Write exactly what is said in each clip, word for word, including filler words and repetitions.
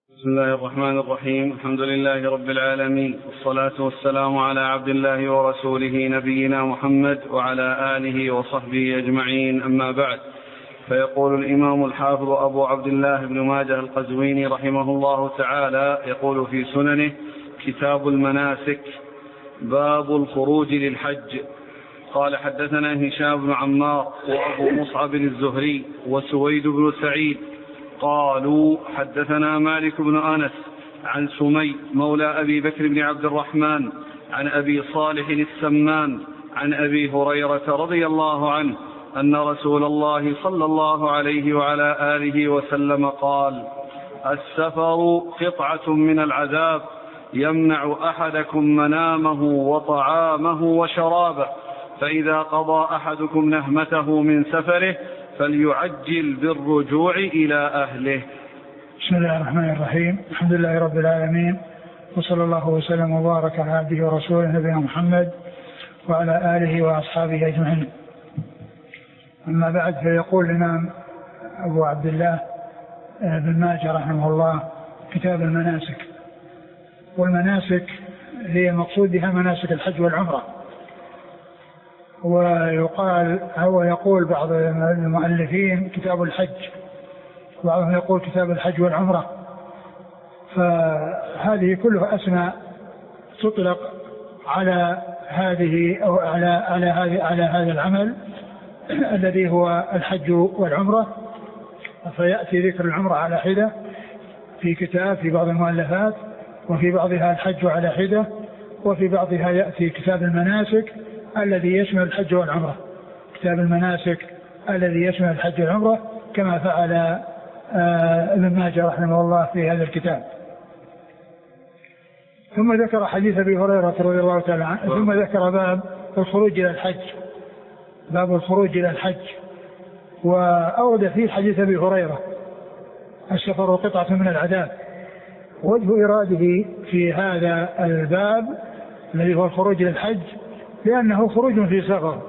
بسم الله الرحمن الرحيم. الحمد لله رب العالمين، والصلاة والسلام على عبد الله ورسوله نبينا محمد وعلى آله وصحبه أجمعين، أما بعد. فيقول الإمام الحافظ أبو عبد الله بن ماجه القزويني رحمه الله تعالى، يقول في سننه: كتاب المناسك، باب الخروج للحج. قال: حدثنا هشام بن عمار وأبو مصعب الزهري وسويد بن سعيد قالوا: حدثنا مالك بن أنس عن سمي مولى أبي بكر بن عبد الرحمن عن أبي صالح السمان عن أبي هريرة رضي الله عنه أن رسول الله صلى الله عليه وعلى آله وسلم قال: السفر قطعة من العذاب، يمنع أحدكم منامه وطعامه وشرابه، فإذا قضى أحدكم نهمته من سفره فليعجل بالرجوع إلى أهله. بسم الله الرحمن الرحيم. الحمد لله رب العالمين، وصلى الله وسلم وبارك على عبده ورسوله نبينا محمد وعلى آله وأصحابه أجمعين. أما بعد، فيقول الإمام أبو عبد الله بن ماجه رحمه الله: كتاب المناسك. والمناسك هي مقصود بها مناسك الحج والعمرة. ويقال هو يقول بعض المؤلفين كتاب الحج، وبعضهم يقول كتاب الحج والعمرة. فهذه كلها أسماء تطلق على هذه أو على على هذه على هذا العمل الذي هو الحج والعمرة. فيأتي ذكر العمرة على حدة في كتاب في بعض المؤلفات، وفي بعضها الحج على حدة، وفي بعضها يأتي كتاب المناسك الذي يشمل الحج والعمرة. كتاب المناسك الذي يشمل الحج والعمرة، كما فعل ابن ماجه رحمه الله في هذا الكتاب. ثم ذكر حديث أبي هريرة رضي الله تعالى عنه، ثم ذكر باب الخروج إلى الحج، باب الخروج إلى الحج. وأورد فيه حديث أبي هريرة: السفر قطعة من العذاب. وجه إراده في هذا الباب الذي هو الخروج إلى الحج لأنه خروج في سفر،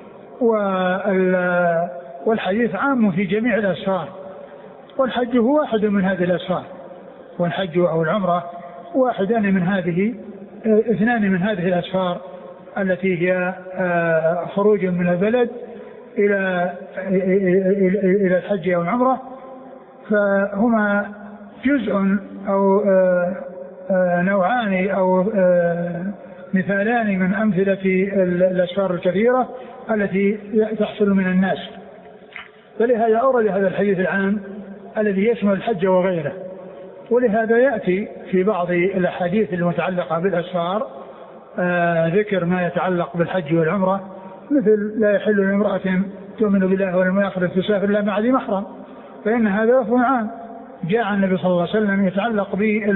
والحديث عام في جميع الأسفار، والحج هو واحد من هذه الأسفار، والحج أو العمرة واحدان من هذه اثنان من هذه الأسفار التي هي خروج من البلد إلى إلى الحج أو العمرة. فهما جزء أو نوعان أو مثالان من أمثلة الأسفار الكثيرة التي تحصل من الناس. فلهذا أورد هذا الحديث العام الذي يشمل الحج وغيره. ولهذا يأتي في بعض الأحاديث المتعلقة بالأسفار آه ذكر ما يتعلق بالحج والعمرة، مثل: لا يحل لامرأة تؤمن بالله واليوم الآخر تسافر إلا مع ذي محرم، فإن هذا لفظ عام جاء النبي صلى الله عليه وسلم يتعلق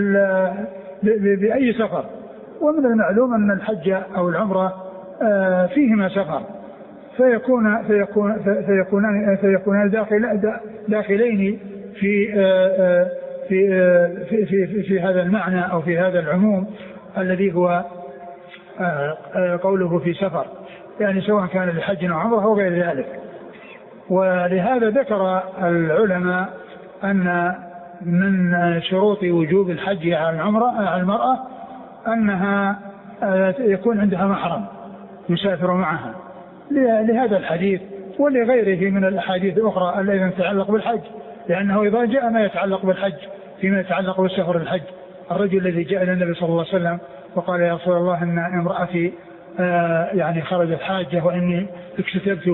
بأي سفر. ومن المعلوم أن الحج أو العمرة آه فيهما سفر، فيكون فيكون فيكونان فيكونان داخل داخلين في آه في, آه في في في هذا المعنى أو في هذا العموم الذي هو آه آه قوله في سفر، يعني سواء كان لحج أو عمرة أو غير ذلك. ولهذا ذكر العلماء أن من شروط وجوب الحج على العمرة على المرأة أنها يكون عندها محرم يسافر معها، لهذا الحديث ولغيره من الأحاديث الأخرى التي تتعلق بالحج. لأنه إذا جاء ما يتعلق بالحج فيما يتعلق بالسفر الحج، الرجل الذي جاء إلى النبي صلى الله عليه وسلم وقال: يا رسول الله إن امرأتي يعني خرجت حاجة وإني اكتتبت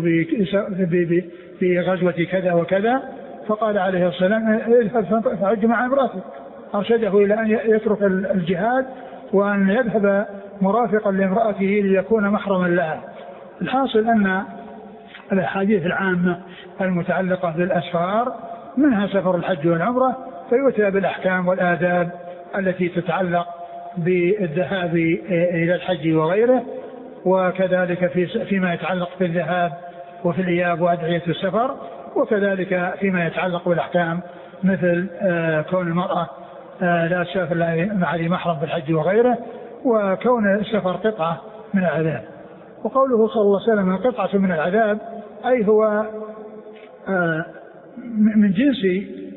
بغزوة كذا وكذا، فقال عليه السلام: اذهب فحج مع امرأتك. أرشده إلى أن يترك الجهاد وأن يذهب مرافقا لامرأته ليكون محرما لها. الحاصل أن الأحاديث العامة المتعلقة بالأسفار منها سفر الحج والعمرة، فيؤتى بالأحكام والآداب التي تتعلق بالذهاب إلى الحج وغيره، وكذلك في فيما يتعلق بالذهاب وفي الإياب وأدعية السفر، وكذلك فيما يتعلق بالأحكام مثل كون المرأة لا تسافر مع ذي محرم في الحج وغيره، وكون السفر قطعة من العذاب. وقوله صلى الله عليه وسلم قطعة من العذاب أي هو من جنس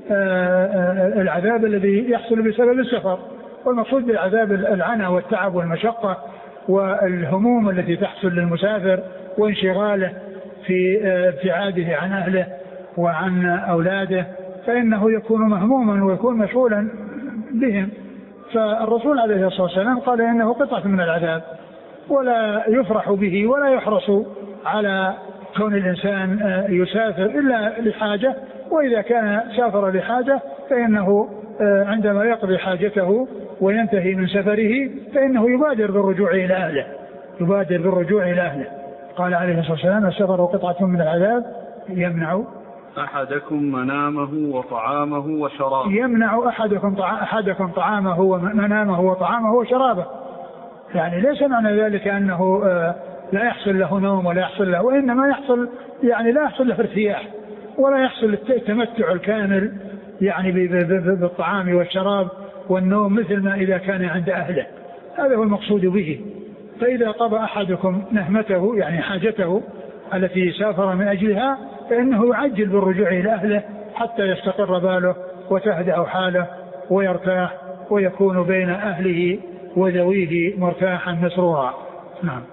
العذاب الذي يحصل بسبب السفر. والمقصود بالعذاب العنى والتعب والمشقة والهموم التي تحصل للمسافر وانشغاله في ابتعاده عن أهله وعن أولاده، فإنه يكون مهموما ويكون مشغولا بهم. فالرسول عليه الصلاة والسلام قال إنه قطعة من العذاب، ولا يفرح به ولا يحرص على كون الإنسان يسافر إلا لحاجة، وإذا كان سافر لحاجة فإنه عندما يقضي حاجته وينتهي من سفره فإنه يبادر بالرجوع إلى أهله يبادر بالرجوع إلى أهله. قال عليه الصلاة والسلام السفر قطعة من العذاب يمنع أحدكم منامه وطعامه وشرابه يمنع أحدكم, طع... أحدكم طعامه ومنامه وطعامه وشرابه. يعني ليس معنى ذلك أنه لا يحصل له نوم ولا يحصل له، وإنما يحصل يعني لا يحصل له ارتياح ولا يحصل التمتع الكامل يعني بالطعام والشراب والنوم مثل ما إذا كان عند أهله. هذا هو المقصود به. فإذا قضى أحدكم نهمته يعني حاجته التي سافر من أجلها فإنه يعجل بالرجوع إلى أهله حتى يستقر باله وتهدأ حاله ويرتاح ويكون بين أهله وذويه مرتاحا مسرورا. نعم.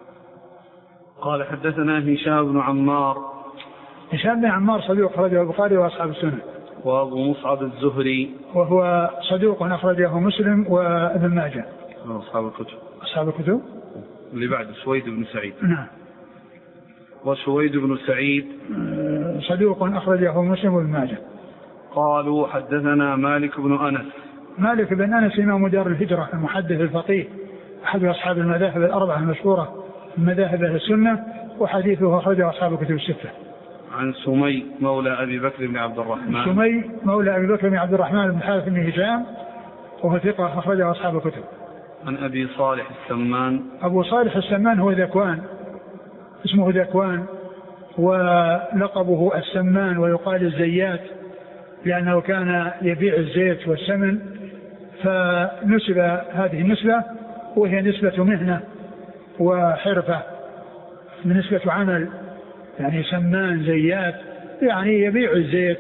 قال حدثنا هشام بن عمار. هشام بن عمار صدوق أخرجه البخاري وأصحاب السنن. وأبو مصعب الزهري وهو صدوق أخرجه مسلم وابن ماجه أصحاب الكتب. أصحاب الكتب اللي بعد سويد بن سعيد. نعم. وسويد بن سعيد صدوق أخرجه مسلم وابن ماجه. قالوا حدثنا مالك بن أنس. مالك بن أنس إمام دار الهجرة المحدث الفقيه أحد أصحاب المذاهب الأربعة المشهورة من مذاهب أهل السنة، وحديثه أخرجه أصحاب الكتب الستة. عن سمي مولى أبي بكر بن عبد الرحمن. سمي مولى أبي بكر بن عبد الرحمن بن حارث بن هشام وهو ثقة أخرجه أصحاب الكتب. عن أبي صالح السمان. أبو صالح السمان هو ذكوان، اسمه ذكوان ولقبه السمان ويقال الزيات لأنه كان يبيع الزيت والسمن، فنسب هذه النسبة وهي نسبة مهنة وحرفة من نسبة عمل، يعني سمان زيات يعني يبيع الزيت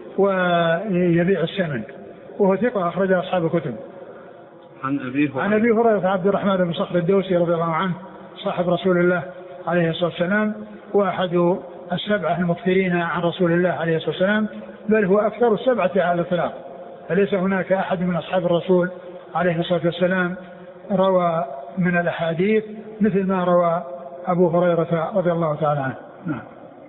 ويبيع السمن، وهو ثقة أخرج أصحاب الكتب. عن أبي هريرة. عن أبي هريرة عبد الرحمن بن صخر الدوسي رضي الله عنه صاحب رسول الله عليه الصلاة والسلام وأحد السبعة المكثرين عن رسول الله عليه الصلاة والسلام، بل هو أكثر السبعة على الإطلاق، فليس هناك أحد من أصحاب الرسول عليه الصلاة والسلام روى من الأحاديث مثل ما روى أبو هريرة رضي الله تعالى عنه. نعم.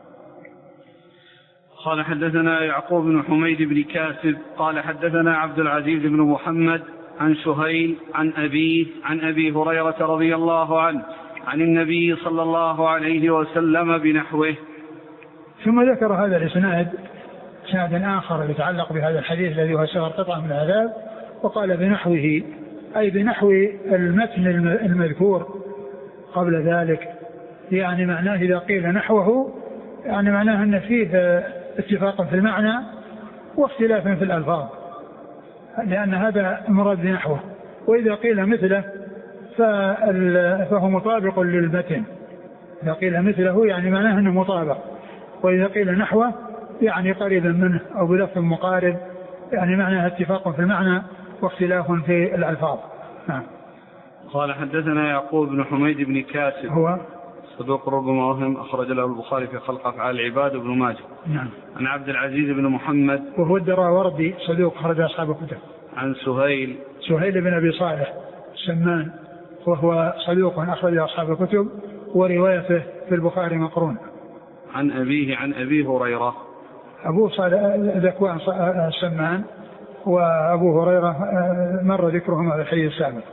قال حدثنا يعقوب بن حميد بن كاسب قال حدثنا عبد العزيز بن محمد عن سهيل عن أبيه عن أبي هريرة رضي الله عنه عن النبي صلى الله عليه وسلم بنحوه. ثم ذكر هذا الإسناد إسناد آخر يتعلق بهذا الحديث الذي هو سفر قطعة من العذاب، وقال بنحوه أي بنحو المتن المذكور قبل ذلك، يعني معناه إذا قيل نحوه يعني معناه أن فيه اتفاق في المعنى واختلاف في الألفاظ، لأن هذا مراد بنحوه. وإذا قيل مثله فهو مطابق للمتن، إذا قيل مثله يعني معناه أنه مطابق، وإذا قيل نحوه يعني قريبا منه أو بلفظ مقارب، يعني معناه اتفاق في المعنى واختلاف في الألفاظ. نعم. قال حدثنا يعقوب بن حميد بن كاسب هو صدوق ربما وهم أخرج له البخاري في خلق أفعال العباد وابن ماجه. نعم. عن عبد العزيز بن محمد وهو الدراوردي صدوق أخرج أصحاب الكتب. عن سهيل سهيل بن أبي صالح السمان وهو صدوق أخرج أصحاب الكتب وروايته في البخاري مقرون. عن أبيه عن أبي هريرة. أبو صالح ذكوان السمان وأبو هريرة مر ذكرهما في الحديث السابق.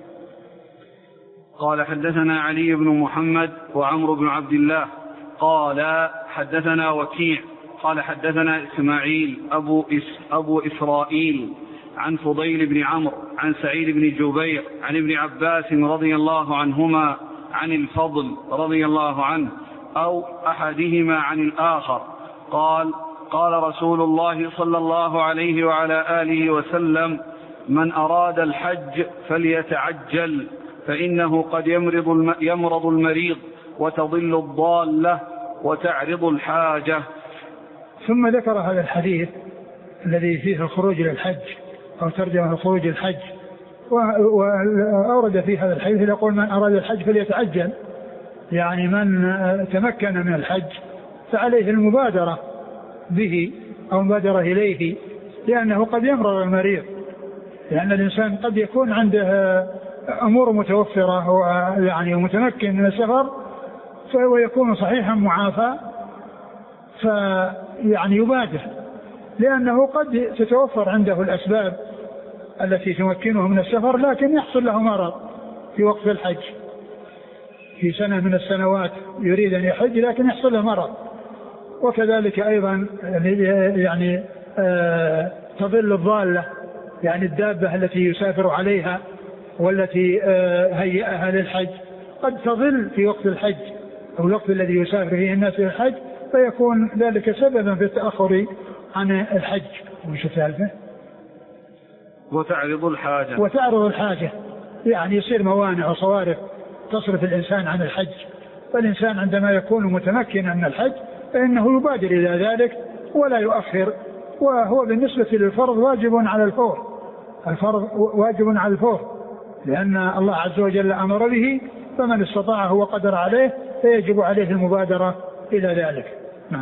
قال حدثنا علي بن محمد وعمرو بن عبد الله قال حدثنا وكيع قال حدثنا إسماعيل أبو, إس أبو إسرائيل عن فضيل بن عمرو عن سعيد بن جبير عن ابن عباس رضي الله عنهما عن الفضل رضي الله عنه أو أحدهما عن الآخر قال قال رسول الله صلى الله عليه وعلى آله وسلم من أراد الحج فليتعجل فإنه قد يمرض, يمرض المريض وتضل الضالة وتعرض الحاجة. ثم ذكر هذا الحديث الذي فيه الخروج إلى الحج أو ترجمة الخروج الحج، وأورد في هذا الحديث يقول من أراد الحج فليتعجل، يعني من تمكن من الحج فعليه المبادرة به أو المبادرة إليه، لأنه قد يمرض المريض، لأن الإنسان قد يكون عنده أمور متوفرة ويعني متمكن من السفر فهو يكون صحيحا معافى، فيعني يبادر، لأنه قد تتوفر عنده الأسباب التي تمكنه من السفر، لكن يحصل له مرض في وقت الحج في سنة من السنوات يريد أن يحج لكن يحصل له مرض. وكذلك أيضا يعني آه تضل الضالة، يعني الدابة التي يسافر عليها والتي آه هيئها للحج قد تضل في وقت الحج أو الوقت الذي يسافر فيه الناس للحج، فيكون ذلك سببا في التأخر عن الحج. وش الثالثة؟ وتعرض الحاجة. وتعرض الحاجة، يعني يصير موانع وصوارف تصرف الإنسان عن الحج، فالإنسان عندما يكون متمكنا من الحج فإنه يبادر إلى ذلك ولا يؤخر، وهو بالنسبة للفرض واجب على الفور، الفرض واجب على الفور، لأن الله عز وجل أمر به، فمن استطاعه وقدر عليه فيجب عليه المبادرة إلى ذلك. نعم.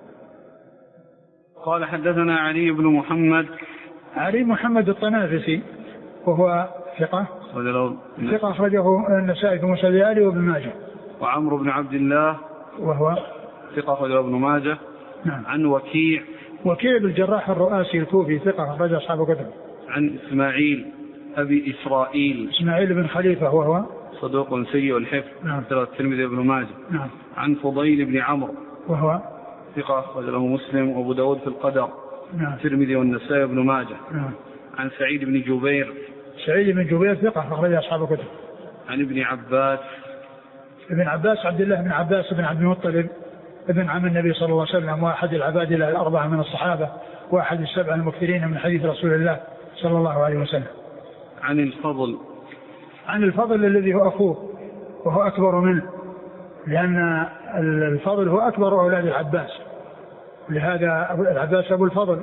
قال حدثنا علي بن محمد. علي محمد الطنافسي وهو ثقة ثقة أخرجه النسائي في مسند آله وابن ماجه. وعمرو بن عبد الله وهو ثقة أخرجه ابن ماجه. نعم. عن وكيع وكيع بالجراح الرؤاسي الكوفي ثقة أخرج أصحاب كتب. عن إسماعيل أبي إسرائيل إسماعيل بن خليفة وهو صدوق سيء الحفظ. نعم. الترمذي وابن ماجه. نعم. عن فضيل بن عمرو وهو ثقة أخرجه مسلم وأبو داود في القدر. نعم. الترمذي والنسائي وابن ماجه. نعم. عن سعيد بن جبير. سعيد بن جبير ثقة أخرج أصحاب كتب. عن ابن عباس. ابن عباس عبد الله بن عباس بن عبد المطلب ابن عم النبي صلى الله عليه وسلم، واحد العباد الأربعة من الصحابة، واحد السبع المكثرين من حديث رسول الله صلى الله عليه وسلم. عن الفضل. عن الفضل الذي هو أخوه وهو أكبر منه، لأن الفضل هو أكبر أولاد العباس، لهذا العباس أبو الفضل،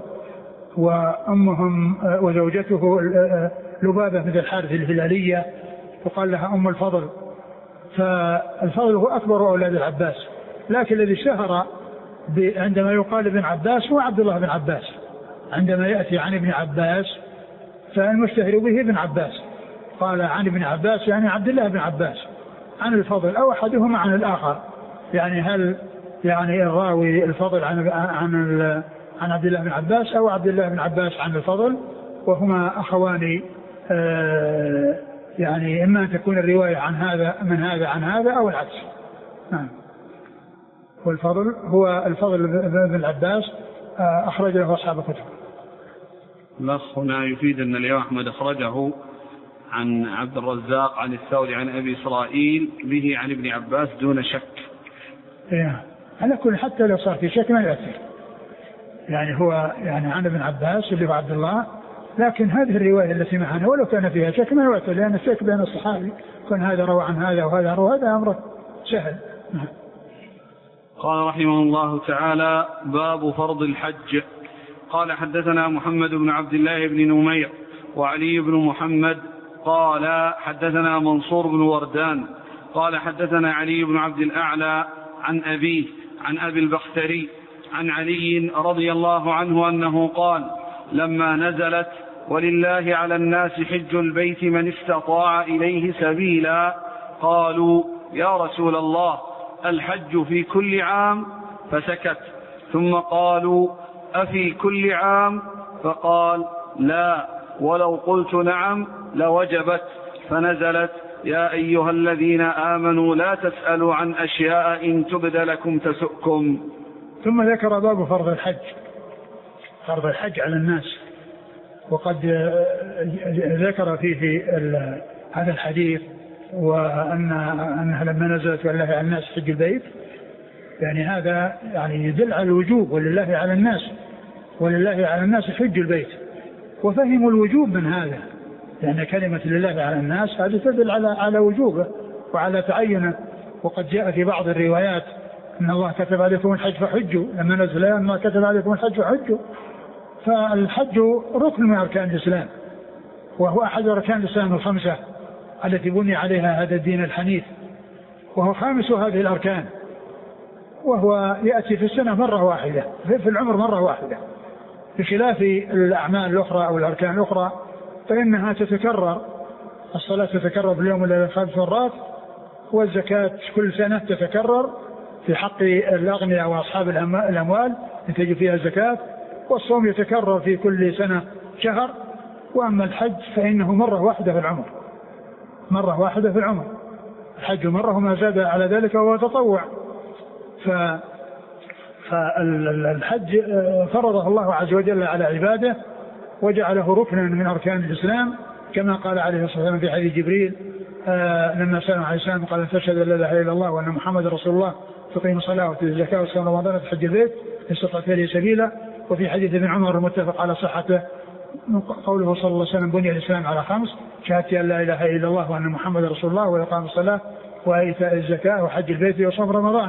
وأمهم وزوجته لبابة بنت الحارث الهلالية وقال لها أم الفضل، فالفضل هو أكبر أولاد العباس، لكن الذي اشتهر عندما يقال ابن عباس هو عبد الله بن عباس، عندما يأتي عن ابن عباس فالمشتهر به ابن عباس، قال عن ابن عباس يعني عبد الله بن عباس. عن الفضل أو أحدهما عن الآخر، يعني هل يعني الراوي الفضل عن عن عن عبد الله بن عباس أو عبد الله بن عباس عن الفضل، وهما أخوان آه يعني إما أن تكون الرواية عن هذا من هذا عن هذا أو العكس. نعم. والفضل هو الفضل بن العباس آه أخرج له أصحاب الكتب. الأخ هنا يفيد أن الإمام أحمد أخرجه عن عبد الرزاق عن الثوري عن أبي إسرائيل به عن ابن عباس دون شك. إيه على كل حتى لو صار في شك ما يأثر، يعني هو يعني عن ابن عباس اللي هو عبد الله، لكن هذه الرواية التي معنا ولو كان فيها شك ما يؤثر، لأن الشك بين الصحابي كان هذا روى عن هذا وهذا روى هذا أمره سهل. قال رحمه الله تعالى: باب فرض الحج. قال حدثنا محمد بن عبد الله بن نمير وعلي بن محمد قال حدثنا منصور بن وردان قال حدثنا علي بن عبد الأعلى عن أبيه عن أبي البختري عن علي رضي الله عنه أنه قال: لما نزلت ولله على الناس حج البيت من استطاع إليه سبيلا قالوا: يا رسول الله الحج في كل عام؟ فسكت، ثم قالوا: أفي كل عام؟ فقال: لا، ولو قلت نعم لوجبت. فنزلت: يا أيها الذين آمنوا لا تسألوا عن أشياء إن تبد لكم تسؤكم. ثم ذكر باب فرض الحج، فرض الحج على الناس، وقد ذكر فيه هذا الحديث وأن أنها لما نزلت ولله على الناس حج البيت، يعني هذا يعني يدل على الوجوب، ولله على الناس ولله على الناس حج البيت، وفهموا الوجوب من هذا، لأن كلمة لله على الناس هذه تدل على على وجوبه وعلى تعينه. وقد جاء في بعض الروايات أن الله كتب عليكم الحج فحجوا، لما نزل أن الله كتب عليكم الحج فحجوا، فالحج ركن من أركان الإسلام، وهو أحد أركان الإسلام الخمسة التي بني عليها هذا الدين الحنيف، وهو خامس هذه الأركان، وهو يأتي في السنة مرة واحدة، في العمر مرة واحدة، بخلاف الأعمال الأخرى أو الأركان الأخرى فإنها تتكرر. الصلاة تتكرر في اليوم الذي خمس مرات، والزكاة كل سنة تتكرر في حق الأغنياء وأصحاب الأموال تجي فيها الزكاة، والصوم يتكرر في كل سنة شهر. وأما الحج فإنه مرة واحدة في العمر، مرة واحدة في العمر، الحج مرة وما زاد على ذلك وهو تطوع. ف فالحج فرضه الله عز وجل على عباده وجعله ركنا من أركان الإسلام، كما قال عليه الصلاة والسلام في حديث جبريل آه لما سأل عليه السلام قال تشهد أن لا إله إلا الله وأن محمد رسول الله تقيم الصلاة وتؤتي الزكاة وتصوم رمضان وتحج البيت إن استطعت إليه سبيلا. وفي حديث ابن عمر المتفق على صحته قوله صلى الله عليه وسلم بني الإسلام على خمس: شهادة أن لا إله إلا الله وأن محمد رسول الله وإقام الصلاة وإيتاء الزكاة وحج البيت وصوم رمضان.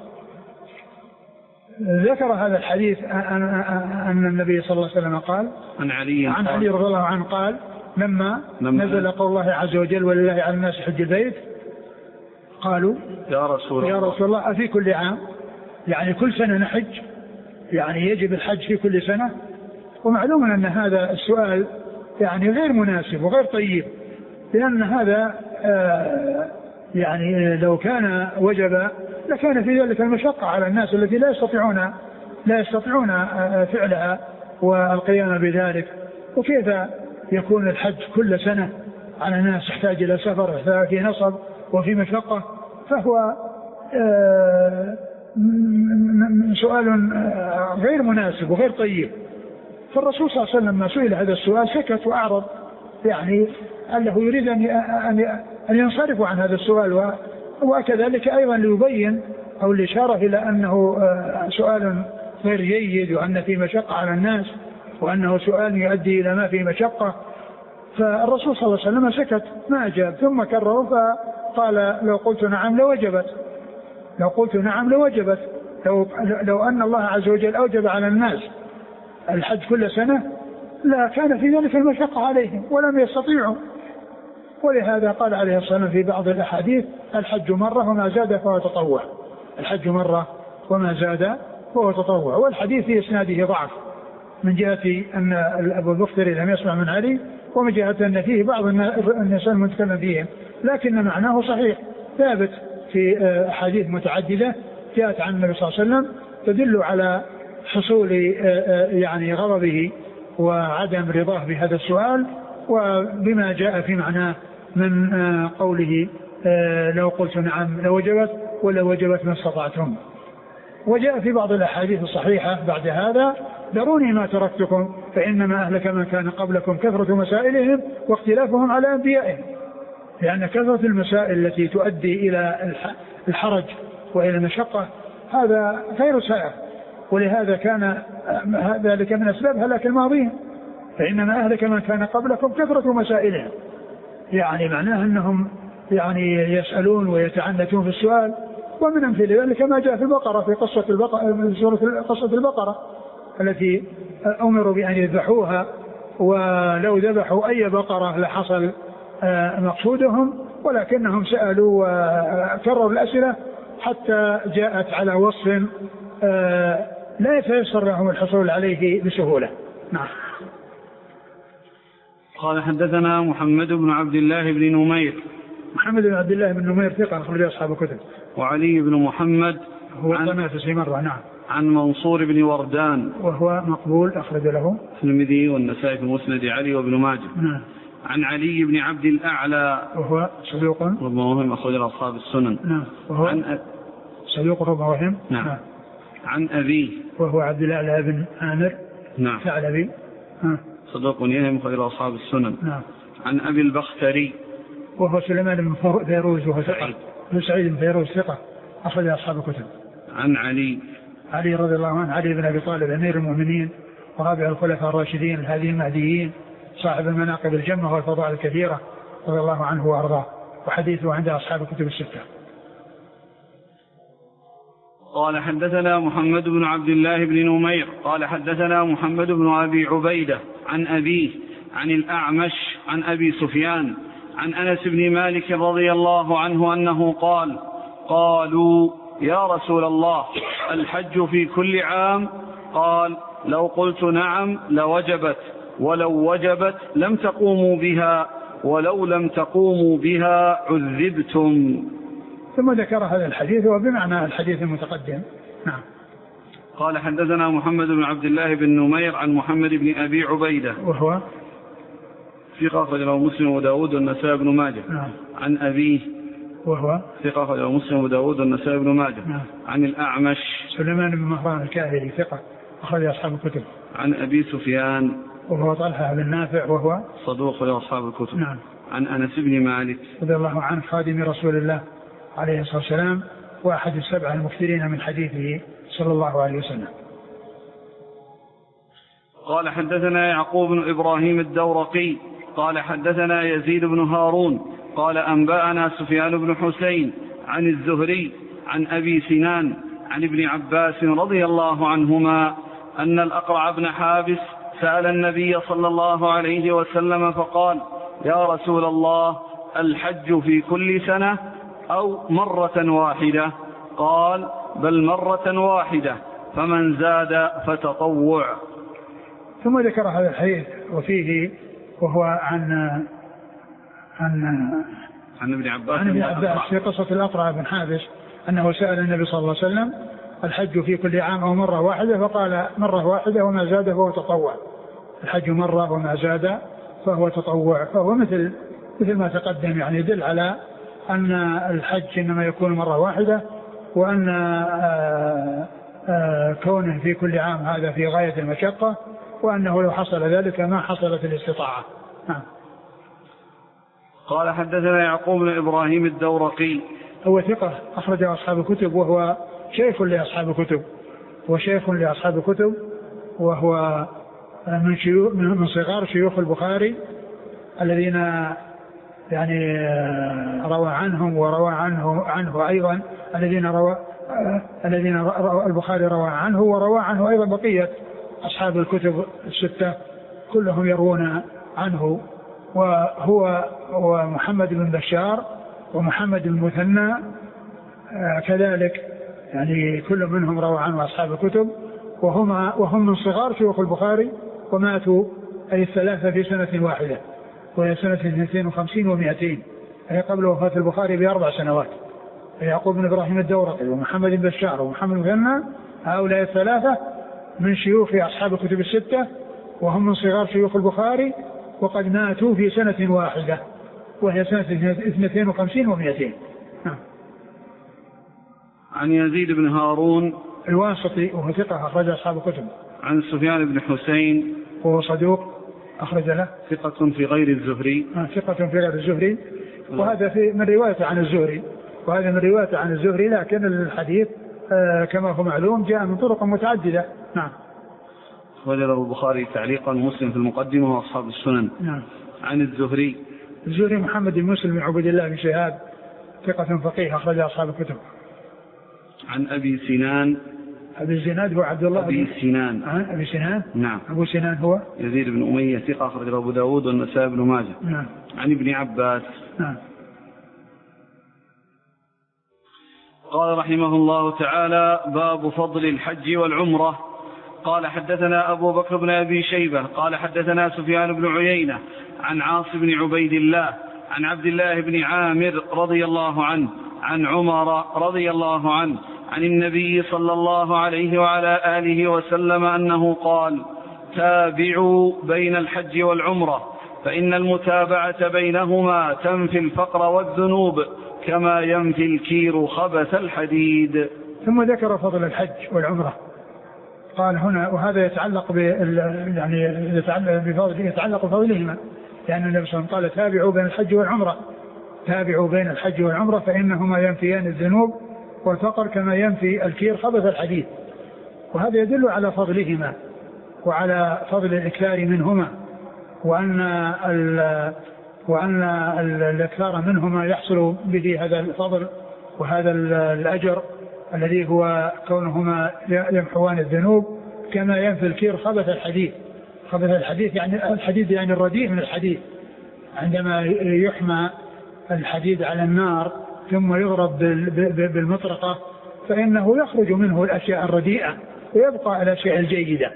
ذكر هذا الحديث أن النبي صلى الله عليه وسلم قال عن علي عن علي رضي الله عنه قال لما نزل قول الله عز وجل ولله على الناس حج البيت قالوا يا رسول الله يا رسول الله أفي كل عام، يعني كل سنة نحج، يعني يجب الحج في كل سنة. ومعلوم أن هذا السؤال يعني غير مناسب وغير طيب، لأن هذا آه يعني لو كان وجب لكان في ذلك المشقة على الناس التي لا يستطيعون لا يستطيعون فعلها والقيام بذلك. وكيف يكون الحج كل سنة على الناس يحتاج إلى سفر في نصب وفي مشقة؟ فهو سؤال غير مناسب وغير طيب. فالرسول صلى الله عليه وسلم لما سئل هذا السؤال سكت وأعرض، يعني أنه يريد أن ينصرف عن هذا السؤال، وكذلك أيضا ليبين أو الإشارة إلى أنه سؤال غير جيد وأن فيه مشقة على الناس وأنه سؤال يؤدي إلى ما فيه مشقة. فالرسول صلى الله عليه وسلم سكت ما أجاب، ثم كرره فقال لو قلت نعم لوجبت، لو قلت نعم لوجبت، لو, لو أن الله عز وجل أوجب على الناس الحج كل سنة لا كان في ذلك المشقة عليهم ولم يستطيعوا. ولهذا قال عليه الصلاة والسلام في بعض الأحاديث الحج مرة وما زاد فهو تطوع، الحج مرة وما زاد فهو تطوع. والحديث في إسناده ضعف من جهة أن أبو البختري لم يسمع من علي، ومن جهة أن فيه بعض الناس المتكلم فيهم، لكن معناه صحيح ثابت في أحاديث متعددة جاءت عن النبي صلى الله عليه وسلم تدل على حصول يعني غضبه وعدم رضاه بهذا السؤال، وبما جاء في معناه من قوله لو قلت نعم لوجبت ولا وجبت ما استطعتم. وجاء في بعض الأحاديث الصحيحة بعد هذا دروني ما تركتكم فإنما أهلك من كان قبلكم كثرة مسائلهم واختلافهم على أنبيائهم، لأن كثرة المسائل التي تؤدي إلى الحرج وإلى المشقة هذا غير سائغ، ولهذا كان ذلك من أسباب هلاك الماضين، فإنما أهلك من كان قبلكم كثرة مسائلهم، يعني معناه أنهم يعني يسألون ويتعنتون في السؤال. ومن أمثل ذلك ما جاء في البقرة في قصة البقرة في سورة قصة البقرة التي أمروا بأن يذبحوها، ولو ذبحوا أي بقرة لحصل مقصودهم، ولكنهم سألوا وكرروا الأسئلة حتى جاءت على وصف لا يتيسر لهم الحصول عليه بسهولة. نعم. قال حدثنا محمد بن عبد الله بن نمير. محمد بن عبد الله بن نمير ثقة أخرج أصحاب الكتب. وعلي بن محمد هو الطنافسي مرة. نعم. عن منصور بن وردان وهو مقبول أخرج له الترمذي والنسائي في مسند علي وابن ماجه. نعم. عن علي بن عبد الأعلى وهو صدوق ربما وهم أخرج أصحاب السنن. نعم. وهو عن أ... صدوق ربما وهم. نعم. نعم. عن أبيه وهو عبد الأعلى بن عامر. نعم. ثعلبي. صدوق يهم أخرج أصحاب السنن. نعم. عن أبي البختري وهو سليمان بن فيروز وهو ثقة. بن سعيد بن فيروز ثقة أخرج أصحاب الكتب. عن علي علي رضي الله عنه علي بن أبي طالب أمير المؤمنين ورابع الخلفاء الراشدين الهادي المهديين صاحب المناقب الجمة والفضائل الكثيرة رضي الله عنه وأرضاه، وحديثه عند أصحاب الكتب الستة. قال حدثنا محمد بن عبد الله بن نمير قال حدثنا محمد بن أبي عبيدة عن أبيه عن الأعمش عن أبي سفيان عن أنس بن مالك رضي الله عنه أنه قال قالوا يا رسول الله الحج في كل عام؟ قال لو قلت نعم لوجبت، ولو وجبت لم تقوموا بها، ولو لم تقوموا بها عذبتم. ثم ذكر هذا الحديث وبمعنى الحديث المتقدم. نعم. قال حدثنا محمد بن عبد الله بن نمير عن محمد بن أبي عبيدة وهو ثقة أخرجه مسلم وداود والنسائي بن ماجه. نعم. عن أبيه وهو ثقة أخرجه مسلم وداود والنسائي بن ماجه. نعم. عن الأعمش سليمان بن مهران الكاهلي ثقة أخرج أصحاب الكتب. عن أبي سفيان وهو طلحة بن نافع وهو صدوق أخرج أصحاب الكتب. نعم. عن أنس بن مالك رضي الله عنه خادم رسول الله عليه الصلاة والسلام وأحد السبعة المكثرين من حديثه صلى الله عليه وسلم. قال حدثنا يعقوب بن إبراهيم الدورقي قال حدثنا يزيد بن هارون قال أنبأنا سفيان بن حسين عن الزهري عن أبي سنان عن ابن عباس رضي الله عنهما أن الأقرع بن حابس سأل النبي صلى الله عليه وسلم فقال يا رسول الله الحج في كل سنة أو مرة واحدة؟ قال بل مرة واحدة، فمن زاد فتطوع. ثم ذكر هذا الحديث وفيه وهو عن عن عن ابن عباس, عن ابن عباس في قصة الأقرع بن حابس أنه سأل النبي صلى الله عليه وسلم الحج في كل عام أو مرة واحدة؟ فقال مرة واحدة وما زاد فهو تطوع. الحج مرة وما زاد فهو تطوع، فهو مثل مثل ما تقدم، يعني يدل على أن الحج إنما يكون مرة واحدة، وأن آآ آآ كونه في كل عام هذا في غاية المشقة، وأنه لو حصل ذلك ما حصلت الاستطاعة. نعم. قال حدثنا يعقوب بن إبراهيم الدورقي هو ثقة أخرجه أصحاب الكتب، وهو شيخ لأصحاب الكتب وشيخ لأصحاب الكتب وهو من شيوخ من صغار شيوخ البخاري الذين يعني روى عنهم وروى عنه عنه أيضا الذين روى الذين روى البخاري روى عنه وروى عنه أيضا بقية أصحاب الكتب الستة كلهم يروون عنه، وهو ومحمد بن بشار ومحمد بن مثنى كذلك، يعني كل منهم روى عنه أصحاب الكتب، وهما وهم من صغار شيوخ البخاري، وماتوا أي الثلاثة في سنة واحدة وهي سنة اثنتين وخمسين ومئتين، أي قبل وفاة البخاري بأربع سنوات. يعقوب بن إبراهيم الدورقي ومحمد بن بشار ومحمد بن مثنى هؤلاء الثلاثة من شيوخ أصحاب الكتب الستة، وهم من صغار شيوخ البخاري، وقد ماتوا في سنة واحدة وهي سنة اثنتين وخمسين ومئتين. عن يزيد بن هارون الواسطي وهو ثقة أخرج أصحاب الكتب. عن سفيان بن حسين وهو صدوق أخرج له. ثقة في غير الزهري. ثقة في غير الزهري، وهذا في من رواية عن الزهري، وهذا من رواية عن الزهري، لكن الحديث آه كما هو معلوم جاء من طرق متعددة. نعم. وجده البخاري تعليقا مسلم في المقدمة وأصحاب السنن. نعم. عن الزهري الزهري محمد بن مسلم بن عبد الله بن شهاب ثقة فقيه أخرج أصحاب الكتب. عن أبي سنان أبي سنان هو عبد الله أبي سنان أه؟ أبي سنان نعم. أبو سنان هو يزيد بن أمية ثقة أخرج أبو داود والنسائي بن ماجه. نعم. عن ابن عباس. نعم. قال رحمه الله تعالى باب فضل الحج والعمرة. قال حدثنا أبو بكر بن أبي شيبة قال حدثنا سفيان بن عيينة عن عاصم بن عبيد الله عن عبد الله بن عامر رضي الله عنه عن عمر رضي الله عنه عن النبي صلى الله عليه وعلى آله وسلم أنه قال تابعوا بين الحج والعمرة فإن المتابعة بينهما تنفي الفقر والذنوب كما ينفي الكير خبث الحديد. ثم ذكر فضل الحج والعمرة، قال هنا وهذا يتعلق بال يعني يتعلق بفضل يتعلق بفضلهما، لأن النبي صلى الله عليه وسلم قال تابعوا بين الحج والعمرة، تابعوا بين الحج والعمرة فإنهما ينفيان الذنوب والفقر كما ينفي الكير خبث الحديد، وهذا يدل على فضلهما وعلى فضل الإكثار منهما، وأن ال وأن الإكثار منهما يحصل به هذا الفضل وهذا الأجر الذي هو كونهما يمحوان الذنوب كما ينفي الكير خبث الحديد. خبث الحديد يعني الحديد يعني الرديء من الحديد، عندما يحمى الحديد على النار ثم يضرب بالمطرقة فإنه يخرج منه الأشياء الرديئة ويبقى الأشياء الجيدة،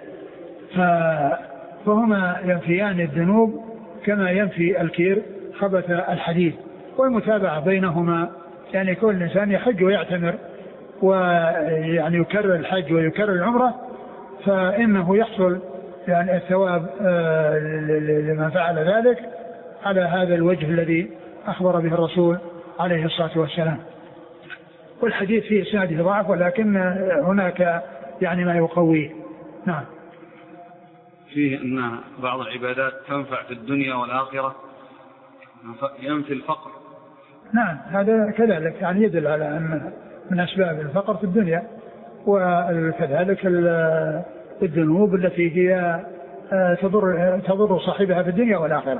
فهما ينفيان الذنوب كما ينفي الكير خبث الحديد. والمتابعة بينهما يعني كل إنسان يحج ويعتمر ويعني يكرر الحج ويكرر العمرة، فإنه يحصل يعني الثواب لمن فعل ذلك على هذا الوجه الذي أخبر به الرسول عليه الصلاة والسلام. والحديث فيه إسناده ضعف ولكن هناك يعني ما يقويه. نعم. فيه أن بعض العبادات تنفع في الدنيا والآخرة، ينفي الفقر. نعم هذا كذلك يعني يدل على أن من أسباب الفقر في الدنيا، وكذلك الذنوب التي هي تضر تضر صاحبها في الدنيا والآخرة.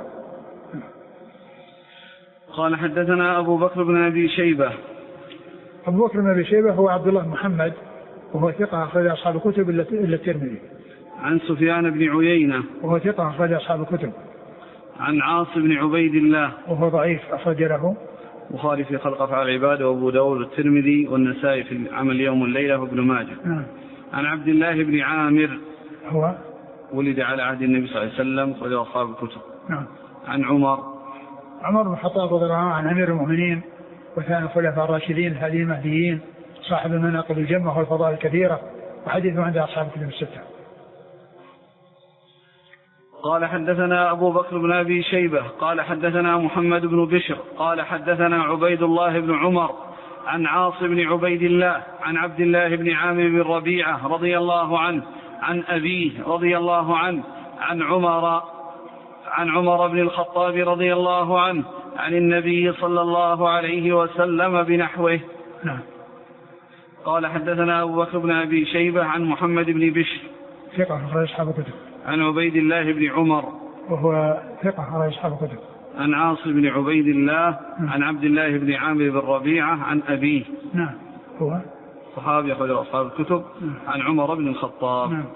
قال حدثنا أبو بكر بن أبي شيبة. أبو بكر بن أبي شيبة هو عبد الله محمد وهو ثقة أخرج أصحاب الكتب إلا الترمذي. عن سفيان بن عيينة وهو ثقة أخرج أصحاب الكتب. عن عاصم بن عبيد الله وهو ضعيف أخرج له البخاري في خلق أفعال العباد وأبو داود والترمذي والنسائي في عمل يوم والليلة وابن ماجه. نعم. عن عبد الله بن عامر هو ولد على عهد النبي صلى الله عليه وسلم أخرج أصحاب الكتب. نعم. عن عمر عمر بن الخطاب رضي الله عنه عن أمير المؤمنين وثاني الخلفاء الراشدين الهاديين المهديين صاحب المناقب الجمة والفضائل الكثيرة وحديثه عند أصحاب الكتب الستة. قال حدثنا أبو بكر بن أبي شيبة قال حدثنا محمد بن بشر قال حدثنا عبيد الله بن عمر عن عاصم بن عبيد الله عن عبد الله بن عامر بن ربيعة رضي الله عنه عن أبيه رضي الله عنه عن عمر عن عمر بن الخطاب رضي الله عنه عن النبي صلى الله عليه وسلم بنحوه. نعم. قال حدثنا أبو بكر بن أبي شيبة عن محمد بن بشر ثقة أخرج أصحاب الكتب. عن عبيد الله بن عمر وهو ثقة أخرج أصحاب الكتب. عن عاصم بن عبيد الله عن عبد الله بن عامر بن ربيعة عن أبيه. نعم. هو صحابي أخرج أصحاب الكتب. عن عمر بن الخطاب. نعم.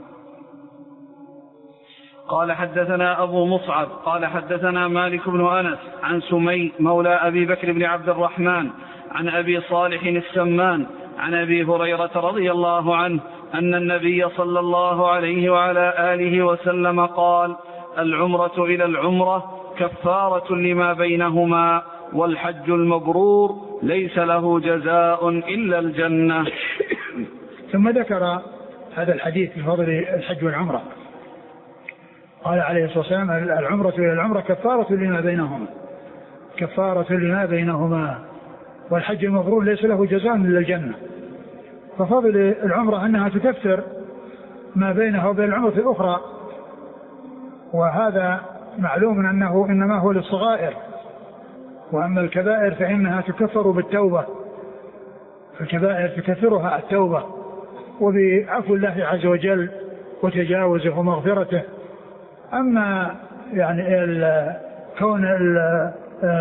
قال حدثنا أبو مصعب قال حدثنا مالك بن أنس عن سمي مولى أبي بكر بن عبد الرحمن عن أبي صالح السمان عن أبي هريرة رضي الله عنه أن النبي صلى الله عليه وعلى آله وسلم قال: العمرة إلى العمرة كفارة لما بينهما، والحج المبرور ليس له جزاء إلا الجنة. ثم ذكر هذا الحديث في فضل الحج والعمرة. قال عليه الصلاة والسلام: العمرة إلى العمرة كفارة لما بينهما كفارة لما بينهما والحج المبرور ليس له جزاء إلا الجنة. ففضل العمرة أنها تكفر ما بينها وبين العمرة الأخرى، وهذا معلوم أنه إنما هو للصغائر، وأما الكبائر فإنها تكفر بالتوبة. الكبائر تكفرها التوبة وبعفو الله عز وجل وتجاوزه ومغفرته. أما يعني ال كون ال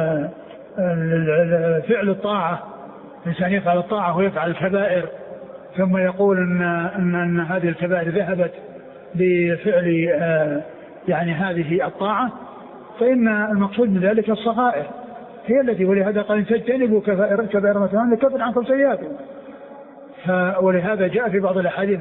فعل الطاعة، الإنسان يفعل الطاعة ويفعل الكبائر ثم يقول إن, إن, إن هذه الكبائر ذهبت بفعل يعني هذه الطاعة، فإن المقصود من ذلك الصغائر هي التي، ولهذا قال: تجتنبوا كبائر كبائر مثلا نكفر عنكم سيئاتكم. ولهذا جاء في بعض الأحاديث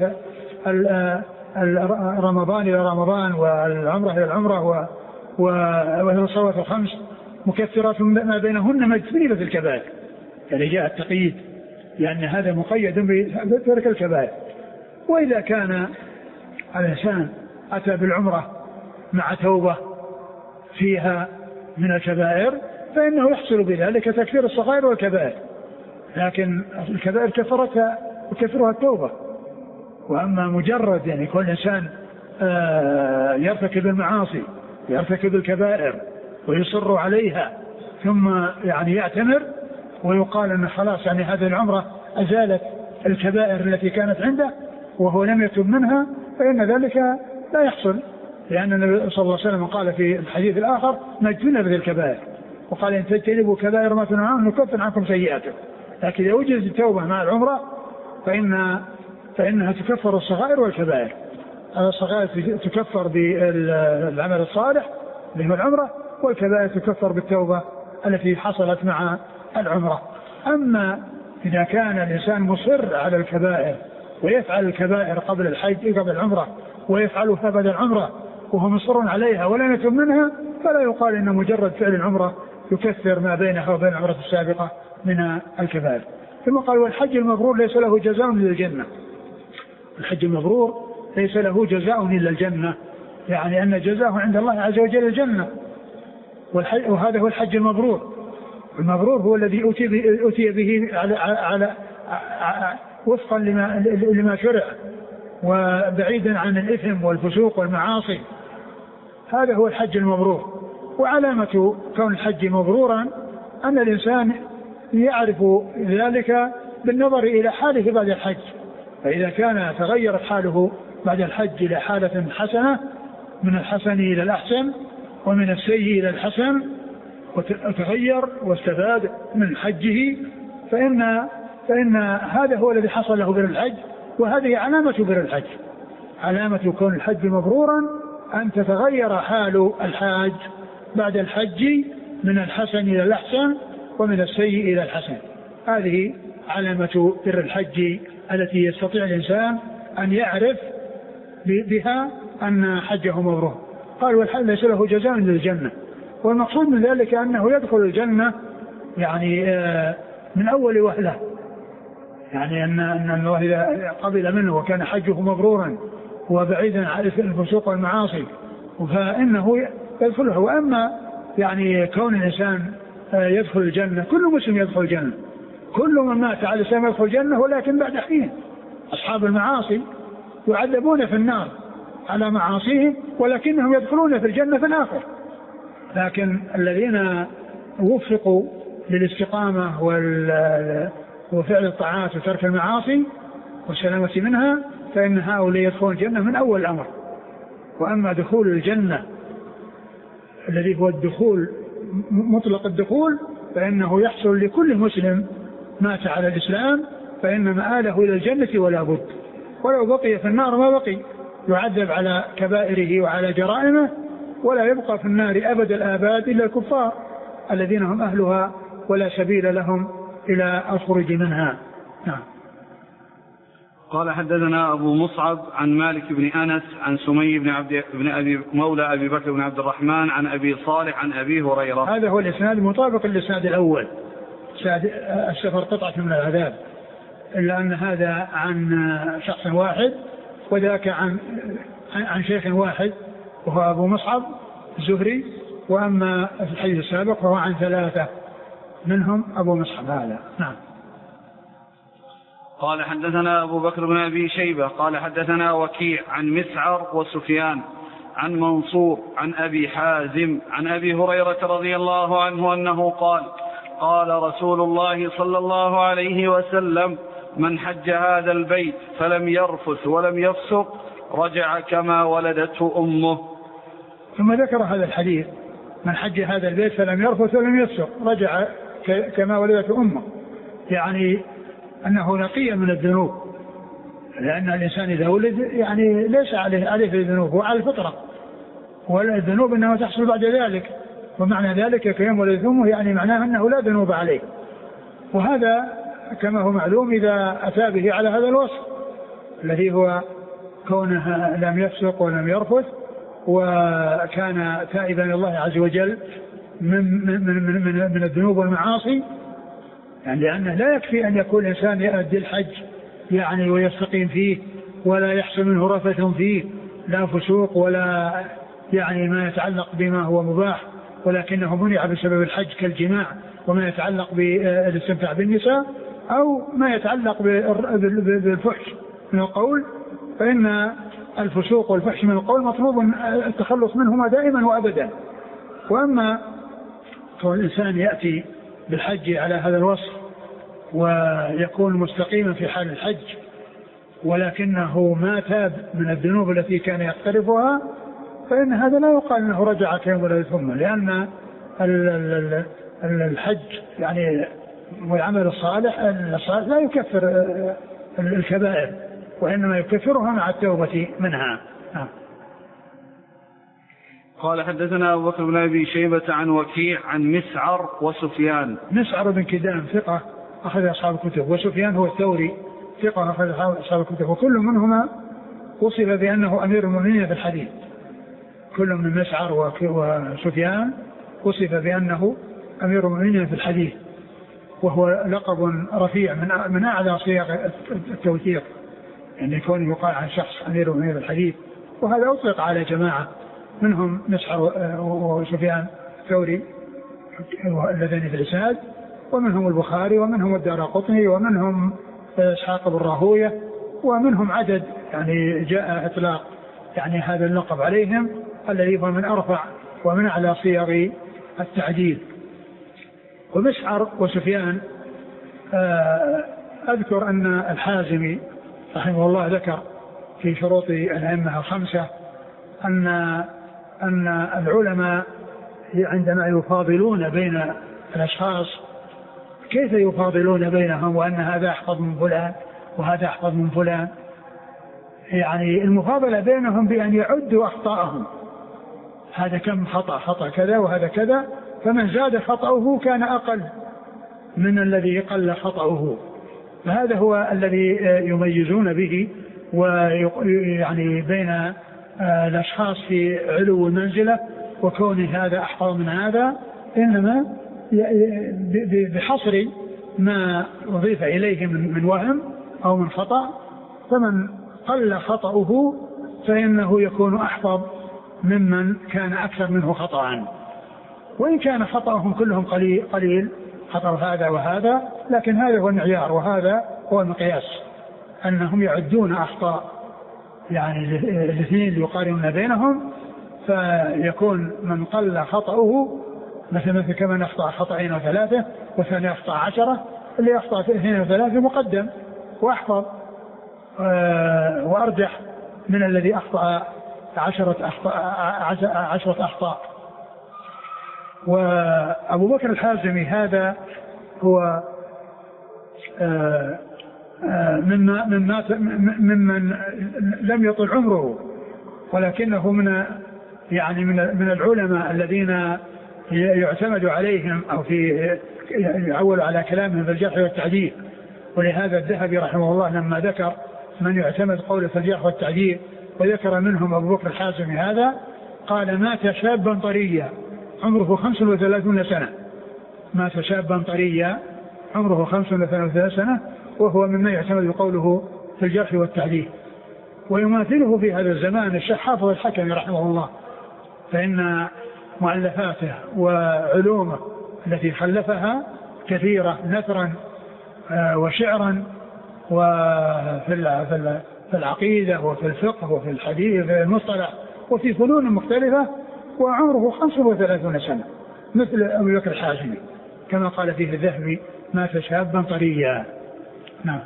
رمضان إلى رمضان والعمرة إلى العمرة وهي الصلوات الخمس مكفرات ما بينهن مجتنبة الكبائر، يعني جاء التقييد لأن يعني هذا مقيد بترك الكبائر. وإذا كان الإنسان أتى بالعمرة مع توبة فيها من الكبائر فإنه يحصل بذلك تكفير الصغائر والكبائر، لكن الكبائر كفرتها وكفرها التوبة. وأما مجرد يعني كل إنسان يرتكب المعاصي يرتكب الكبائر ويصر عليها ثم يعني يعتمر ويقال أن خلاص يعني هذه العمرة أزالت الكبائر التي كانت عنده وهو لم يتب منها، فإن ذلك لا يحصل، لأن النبي صلى الله عليه وسلم قال في الحديث الآخر: نجتنب الكبائر، وقال: إن تجتنبوا كبائر ما تنهون عنه نكفر عنكم سيئاتكم. لكن إذا وجدت التوبة مع العمرة فإن فإنها تكفر الصغائر والكبائر. الصغائر تكفر بالعمل الصالح اللي هو العمرة، والكبائر تكفر بالتوبة التي حصلت مع العمرة. أما إذا كان الإنسان مصر على الكبائر ويفعل الكبائر قبل الحج قبل العمرة ويفعلها بعد العمرة وهو مصر عليها ولا يتوب منها، فلا يقال إن مجرد فعل العمرة يكثر ما بينها وبين العمرة السابقة من الكبائر. ثم قال والحج المبرور ليس له جزاء إلا الجنة. الحج المبرور ليس له جزاء إلا الجنة، يعني أن جزاءه عند الله عز وجل الجنة، وهذا هو الحج المبرور. المبرور هو الذي أتي به على, على, على وفقا لما, لما شرع وبعيدا عن الإثم والفسوق والمعاصي. هذا هو الحج المبرور. وعلامة كون الحج مبرورا أن الإنسان يعرف ذلك بالنظر إلى حاله بعد الحج، فإذا كان تغيرت حاله بعد الحج إلى حالة حسنة، من الحسن إلى الأحسن ومن السيء إلى الحسن، وتغير واستفاد من حجه، فإن, فإن هذا هو الذي حصل له بر الحج، وهذه علامة بر الحج. علامة كون الحج مبرورا أن تتغير حال الحاج بعد الحج من الحسن إلى الأحسن ومن السيء إلى الحسن. هذه علامة بر الحج التي يستطيع الإنسان أن يعرف بها أن حجه مبرور. قال والحج ليس له جزاء إلا الجنة. والمقصود من ذلك أنه يدخل الجنة يعني من أول وهلة، يعني أن أن الله إذا قبل منه وكان حجه مبرورا وبعيدا عن الفسوق والمعاصي فإنه يدخله. وأما يعني كون الإنسان يدخل الجنة، كل مسلم يدخل الجنة، كل من مات على الإسلام يدخل الجنة، ولكن بعد حين. أصحاب المعاصي يعذبون في النار على معاصيهم ولكنهم يدخلون في الجنة في الآخر. لكن الذين وفقوا للاستقامة وفعل الطاعات وترك المعاصي والسلامة منها فإن هؤلاء يدخلون الجنة من أول الأمر. وأما دخول الجنة الذي هو الدخول مطلق الدخول فإنه يحصل لكل مسلم مات على الإسلام، فإن مآله إلى الجنة ولا بد، ولو بقي في النار ما بقي، يعذب على كبائره وعلى جرائمه، ولا يبقى في النار أبد الآباد إلا الكفار الذين هم أهلها ولا سبيل لهم إلى الخروج منها. نعم. قال حدثنا أبو مصعب عن مالك بن أنس عن سمي بن عبد بن أبي مولى أبي بكر بن عبد الرحمن عن أبي صالح عن أبي هريرة. هذا هو الإسناد المطابق للإسناد الأول، السفر قطعة من العذاب، إلا أن هذا عن شخص واحد وذاك عن عن شيخ واحد وهو أبو مصعب الزهري، وأما في الحديث السابق فهو عن ثلاثة منهم أبو مصعب هذا. نعم. قال حدثنا أبو بكر بن أبي شيبة قال حدثنا وكيع عن مسعر وسفيان عن منصور عن أبي حازم عن أبي هريرة رضي الله عنه أنه قال قال رسول الله صلى الله عليه وسلم من حج هذا البيت فلم يرفث ولم يفسق رجع كما ولدته أمه. ثم ذكر هذا الحديث من حج هذا البيت فلم يرفث ولم يفسق رجع كما ولدته أمه، يعني أنه نقي من الذنوب، لأن الإنسان إذا ولد يعني ليس عليه عليه الذنوب، هو على الفطرة، والذنوب إنما تحصل بعد ذلك، ومعنى ذلك كيوم ولدت أمه يعني معناه أنه لا ذنوب عليه. وهذا كما هو معلوم إذا أتى به على هذا الوصف الذي هو كونه لم يفسق ولم يرفث وكان تائبا إلى الله عز وجل من, من, من, من, من الذنوب والمعاصي، يعني لأنه لا يكفي أن يكون الإنسان يؤدي الحج يعني ويستقيم فيه ولا يحصل منه رفث فيه لا فسوق ولا يعني ما يتعلق بما هو مباح، ولكنه منع بسبب الحج كالجماع وما يتعلق بالاستمتاع بالنساء أو ما يتعلق بالفحش من القول، فإن الفسوق والفحش من القول مطلوب التخلص منهما دائما وأبدا. وأما كون الإنسان يأتي بالحج على هذا الوصف ويكون مستقيما في حال الحج ولكنه ما تاب من الذنوب التي كان يقترفها، فإن هذا لا يقال أنه رجع كيوم ولدت أمه، لأن الحج يعني والعمل الصالح الصالح لا يكفر الكبائر، وإنما يكفرها مع التوبة منها. قال حدثنا أبو بكر بن أبي شيبة عن وكيع عن مسعر وسفيان. مسعر بن كدام ثقة أخذ أصحاب الكتب، وسفيان هو الثوري ثقة أخذ أصحاب الكتب، وكل منهما وصف بأنه أمير المؤمنين في الحديث. كل من مسعر وسفيان وصف بأنه أمير المؤمنين في الحديث، وهو لقب رفيع من من أعلى صيغ التوثيق، يعني يكون يقال عن شخص أمير المؤمنين في الحديث. وهذا أطلق على جماعة منهم مسعر وسفيان الثوري اللذين في الإسناد، ومنهم البخاري، ومنهم الدارقطني، ومنهم إسحاق بن راهويه، ومنهم عدد يعني جاء إطلاق يعني هذا اللقب عليهم، الذي هو من أرفع ومن أعلى صيغ التعديل. ومسعر وسفيان أذكر أن الحازمي رحمه الله ذكر في شروط الأئمة الخمسة أن أن العلماء عندما يفاضلون بين الأشخاص كيف يفاضلون بينهم، وأن هذا أحفظ من فلان وهذا أحفظ من فلان. يعني المفاضلة بينهم بأن يعدوا أخطاءهم، هذا كم خطأ، خطأ كذا وهذا كذا، فمن زاد خطأه كان أقل من الذي قل خطأه. فهذا هو الذي يميزون به، ويعني بين الأشخاص في علو المنزلة وكون هذا أحفظ من هذا، إنما بحصر ما أضيف إليه من وهم أو من خطأ، فمن قل خطأه فإنه يكون أحفظ ممن كان أكثر منه خطأ، وإن كان خطأهم كلهم قليل قليل خطأ هذا وهذا، لكن هذا هو المعيار وهذا هو المقياس، أنهم يعدون أخطاء يعني الاثنين اللي يقارنون بينهم، فيكون من قل خطأه مثلا كمن أخطأ خطأين وثلاثة وثاني أخطأ عشرة، اللي أخطأ في اثنين وثلاثة مقدم وأحفظ وأرجح من الذي أخطأ عشرة أخطاء, عشرة أخطاء. وأبو بكر الحازمي هذا هو مما ممن لم يطل عمره، ولكنه من يعني من من العلماء الذين يعتمد عليهم أو في يعول على كلامهم في الجرح والتعديل. ولهذا الذهبي رحمه الله لما ذكر من يعتمد قوله في الجرح والتعديل وذكر منهم أبو بكر الحازمي هذا، قال مات شابا طريا عمره خمس وثلاثون سنة، مات شابا طريا عمره خمس وثلاثون سنة، وهو مما يعتمد قوله في الجرح والتعديل. ويماثله في هذا الزمان الشيخ حافظ الحكمي رحمه الله، فإن مؤلفاته وعلومه التي خلفها كثيرة نثرا وشعرا وفي العقيدة وفي الفقه وفي الحديث وفي المصطلح وفي فنون مختلفة، وعمره خمس وثلاثون سنة مثل أبي بكر الحازمي كما قال فيه الذهبي مات شابا طريا. نعم.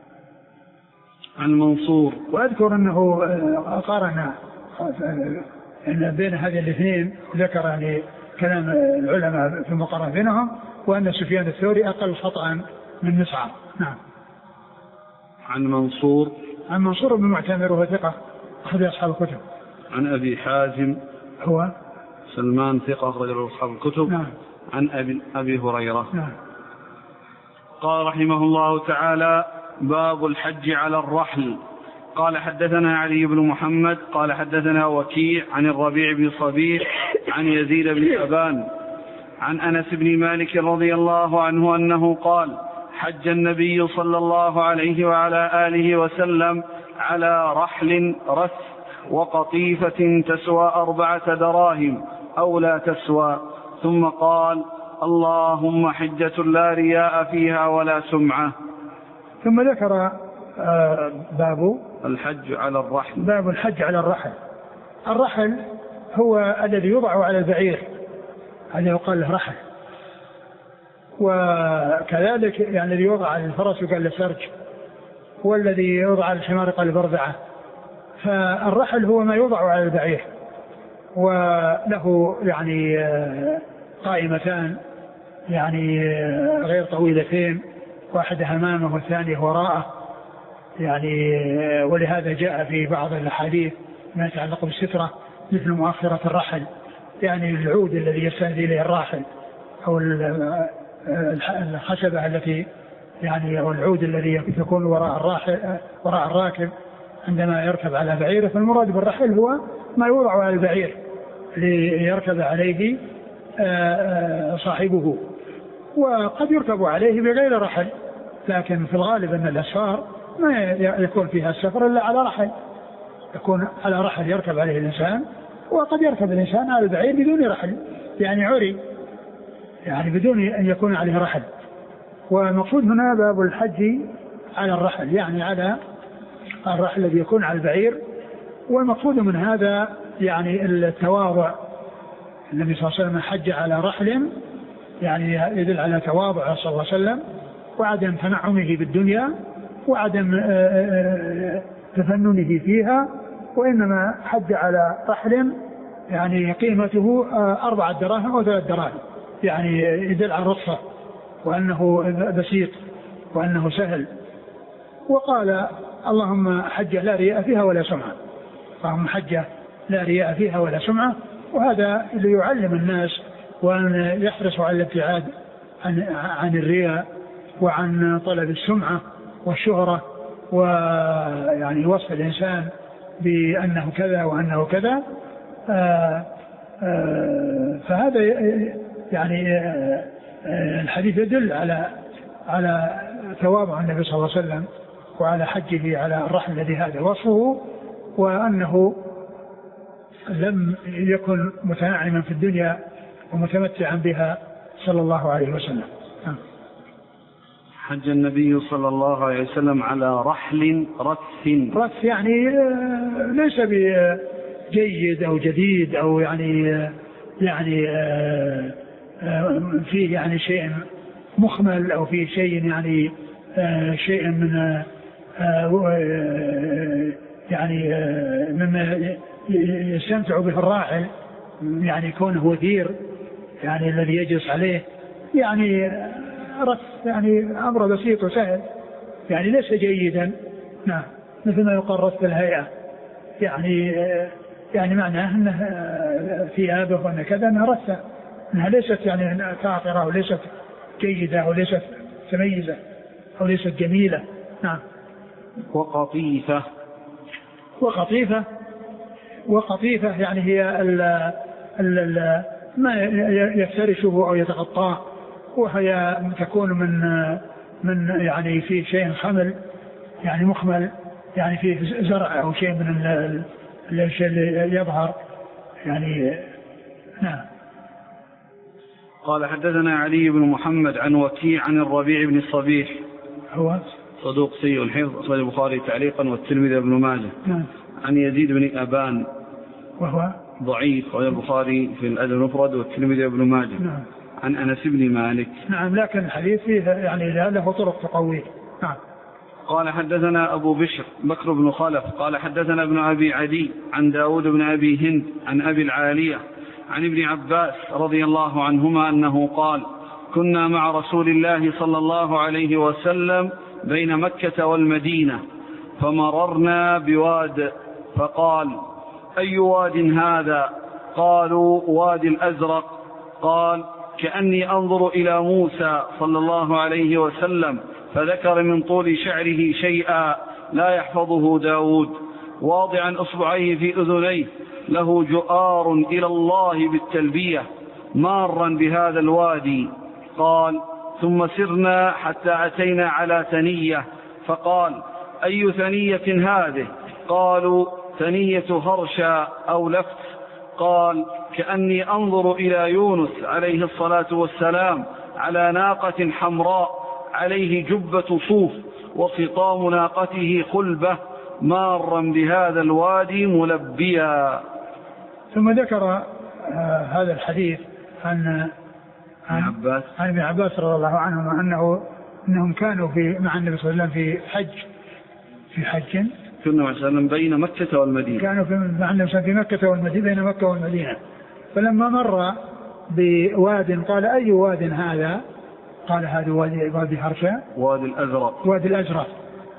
عن منصور. وأذكر أنه قارن أن بين هذه الاثنين ذكر يعني كلام العلماء في المقارنة بينهم، وأن سفيان الثوري أقل خطأ من مسعر. نعم. عن منصور. عن منصور بن معتمر وهو ثقة أخذ أصحاب الكتب. عن أبي حازم هو سلمان ثقة أخرج أصحاب الكتب. نعم. عن أبي, أبي هريرة. نعم. قال رحمه الله تعالى باب الحج على الرحل. قال حدثنا علي بن محمد قال حدثنا وكيع عن الربيع بن صبيح عن يزيد بن أبان عن أنس بن مالك رضي الله عنه أنه قال حج النبي صلى الله عليه وعلى آله وسلم على رحل رث وقطيفة تسوى أربعة دراهم أو لا تسوى، ثم قال اللهم حجة لا رياء فيها ولا سمعة. ثم ذكر باب الحج على الرحل. باب الحج على الرحل. الرحل هو الذي يوضع على البعير، هذا يقال له رحل، وكذلك يعني الذي يوضع على الفرس يقال له سرج، والذي يوضع على الحمار يقال له برذعة. فالرحل هو ما يوضع على البعير، وله يعني قائمتان يعني غير طويلتين، واحدة أمامه والثانية وراءه، يعني ولهذا جاء في بعض الأحاديث ما يتعلق بالسترة مثل مؤخرة الرحل، يعني العود الذي يستند إليه الراحل أو الخشبة التي يعني أو العود الذي يكون وراء الراحل وراء الراكب عندما يركب على بعيره. فالمراد بالرحل هو ما يوضع على البعير ليركب عليه صاحبه، وقد يركب عليه بغير رحل، لكن في الغالب أن الأسفار ما يكون فيها السفر إلا على رحل، يكون على رحل يركب عليه الإنسان، وقد يركب الإنسان على البعير بدون رحل، يعني عري، يعني بدون أن يكون عليه رحل. ومقصود هنا باب الحج على الرحل، يعني على الرحل الذي يكون على البعير. والمقصود من هذا يعني التواضع، النبي صلى الله عليه وسلم حج على رحل، يعني يدل على تواضع صلى الله عليه وسلم وعدم تنعمه بالدنيا وعدم تفننه فيها، وإنما حج على رحل يعني قيمته أربعة دراهم أو ثلاث دراهم، يعني يدل على الرخصة وأنه بسيط وأنه سهل. وقال اللهم حجة لا رياء فيها ولا سمعة، اللهم حجة لا رياء فيها ولا سمعة، وهذا ليعلم الناس وأن يحرصوا على الابتعاد عن, عن الرياء وعن طلب السمعة والشهرة، ويعني وصف الإنسان بأنه كذا وأنه كذا. آآ آآ فهذا يعني الحديث يدل على على تواضع النبي صلى الله عليه وسلم وعلى حجه على الرحل الذي هذا وصفه، وأنه لم يكن متنعما في الدنيا ومتمتعا بها صلى الله عليه وسلم. حج النبي صلى الله عليه وسلم على رحل رث. رث يعني ليس بجيد أو جديد أو يعني يعني فيه يعني شيء مخمل أو فيه شيء يعني شيء من يعني مما يستمتع به الراحل، يعني كونه وثير يعني الذي يجلس عليه، يعني رث يعني أمر بسيط وسهل، يعني ليس جيدا. نعم، مثل ما يقال رث الهيئة، يعني يعني معناه أنه ثيابه وأن كذا أنها رثة، أنها ليست يعني كاطرة وليست جيدة وليست تميزة أو ليست جميلة. نعم. وقطيفة. وقطيفة وقطيفة يعني هي ال ال ال ما يفترشه أو يتغطاه، وهي تكون من من يعني في شيء خمل يعني مخمل، يعني فيه زرع أو شيء من الشيء اللي يظهر يعني. نعم. قال حدثنا علي بن محمد عن وكيع عن الربيع بن الصبيح هو صدوق سيء الحفظ، أخرج البخاري تعليقا والترمذي وابن ماجه. نعم. عن يزيد بن أبان وهو ضعيف، أخرج البخاري في الأدب المفرد والترمذي وابن ماجه. نعم. عن أنس بن مالك. نعم، لكن الحديث فيه يعني له طرق تقويه. نعم. قال حدثنا أبو بشر بكر بن خلف قال حدثنا ابن أبي عدي عن داود بن أبي هند عن أبي العالية عن ابن عباس رضي الله عنهما أنه قال كنا مع رسول الله صلى الله عليه وسلم بين مكة والمدينة فمررنا بواد فقال أي واد هذا؟ قالوا وادي الأزرق. قال كأني أنظر إلى موسى صلى الله عليه وسلم فذكر من طول شعره شيئا لا يحفظه داود واضعا أصبعيه في أذنيه له جؤار إلى الله بالتلبية مارا بهذا الوادي. قال ثم سرنا حتى أتينا على ثنية فقال أي ثنية هذه؟ قالوا ثنية هرشا أو لفت. قال كأني أنظر إلى يونس عليه الصلاة والسلام على ناقة حمراء عليه جبة صوف وخطام ناقته خلبة مارا بهذا الوادي ملبيا. ثم ذكر آه هذا الحديث عن عن عباس عن ابن عباس رضي الله عنهما أنه أنهم كانوا في مع النبي صلى الله عليه وسلم في حج في حج كنا مع وسلم بين مكة والمدينة كانوا في مع النبي في مكة والمدينة بين مكة والمدينة. فلما مر بواد قال أي واد هذا؟ قال هذا وادي وادي هرشا وادي الأزرق وادي الأزرق.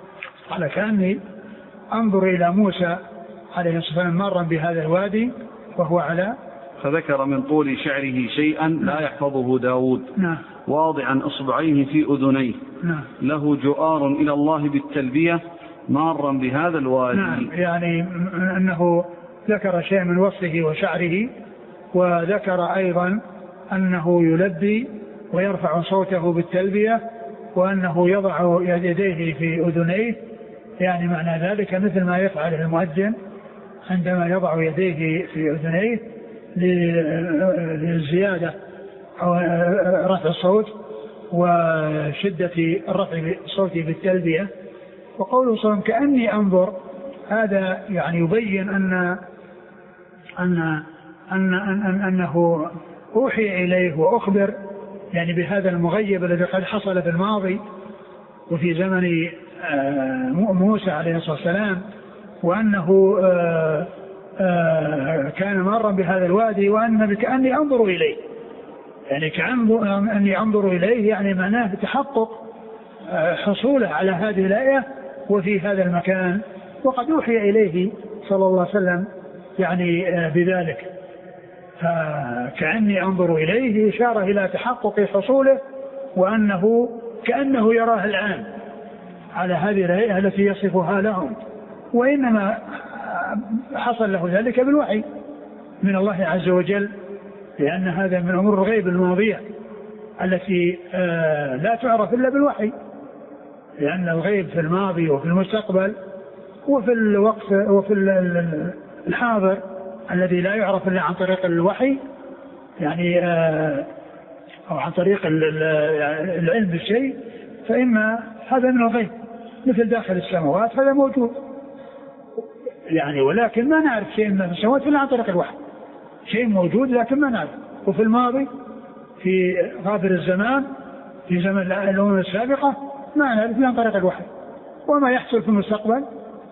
قال كأني أنظر إلى موسى عليه الصلاة والسلام مارا بهذا الوادي وهو على. فذكر من طول شعره شيئا لا يحفظه داود. نعم. واضعا أصبعيه في أذنيه. نعم. له جؤار إلى الله بالتلبية مارا بهذا الوادي. نعم. يعني أنه ذكر شيء من وصفه وشعره، وذكر أيضا أنه يلبي ويرفع صوته بالتلبية، وأنه يضع يديه في أذنيه، يعني معنى ذلك مثل ما يفعل المؤذن عندما يضع يديه في أذنيه للزيادة أو رفع الصوت وشدة الرفع الصوت بالتلبية. وقوله صلى الله عليه وسلم كأني أنظر، هذا يعني يبين أن أن أن أن أنه أوحي إليه وأخبر يعني بهذا المغيب الذي قد حصل في الماضي وفي زمن موسى عليه الصلاة والسلام، وأنه كان مارا بهذا الوادي، وأن كأني أنظر إليه، يعني كأني أنظر إليه يعني معناه تحقق حصوله على هذه الآية وفي هذا المكان، وقد أوحي إليه صلى الله عليه وسلم يعني بذلك. فكأني أنظر إليه إشارة إلى تحقق حصوله، وأنه كأنه يراه الآن على هذه الآية التي يصفها لهم، وإنما حصل له ذلك بالوحي من الله عز وجل، لأن هذا من أمور الغيب الماضية التي لا تعرف إلا بالوحي، لأن الغيب في الماضي وفي المستقبل وفي الوقت وفي الحاضر الذي لا يعرف إلا عن طريق الوحي، يعني أو عن طريق العلم بالشيء، فإما هذا من الغيب مثل داخل السماوات هذا موجود يعني، ولكن ما نعرف شيء من السماوات إلا عن طريق الوحي، شيء موجود لكن ما نعرف. وفي الماضي في غابر الزمان في زمن الأمم السابقة ما نعرف إلا عن طريق الوحي، وما يحصل في المستقبل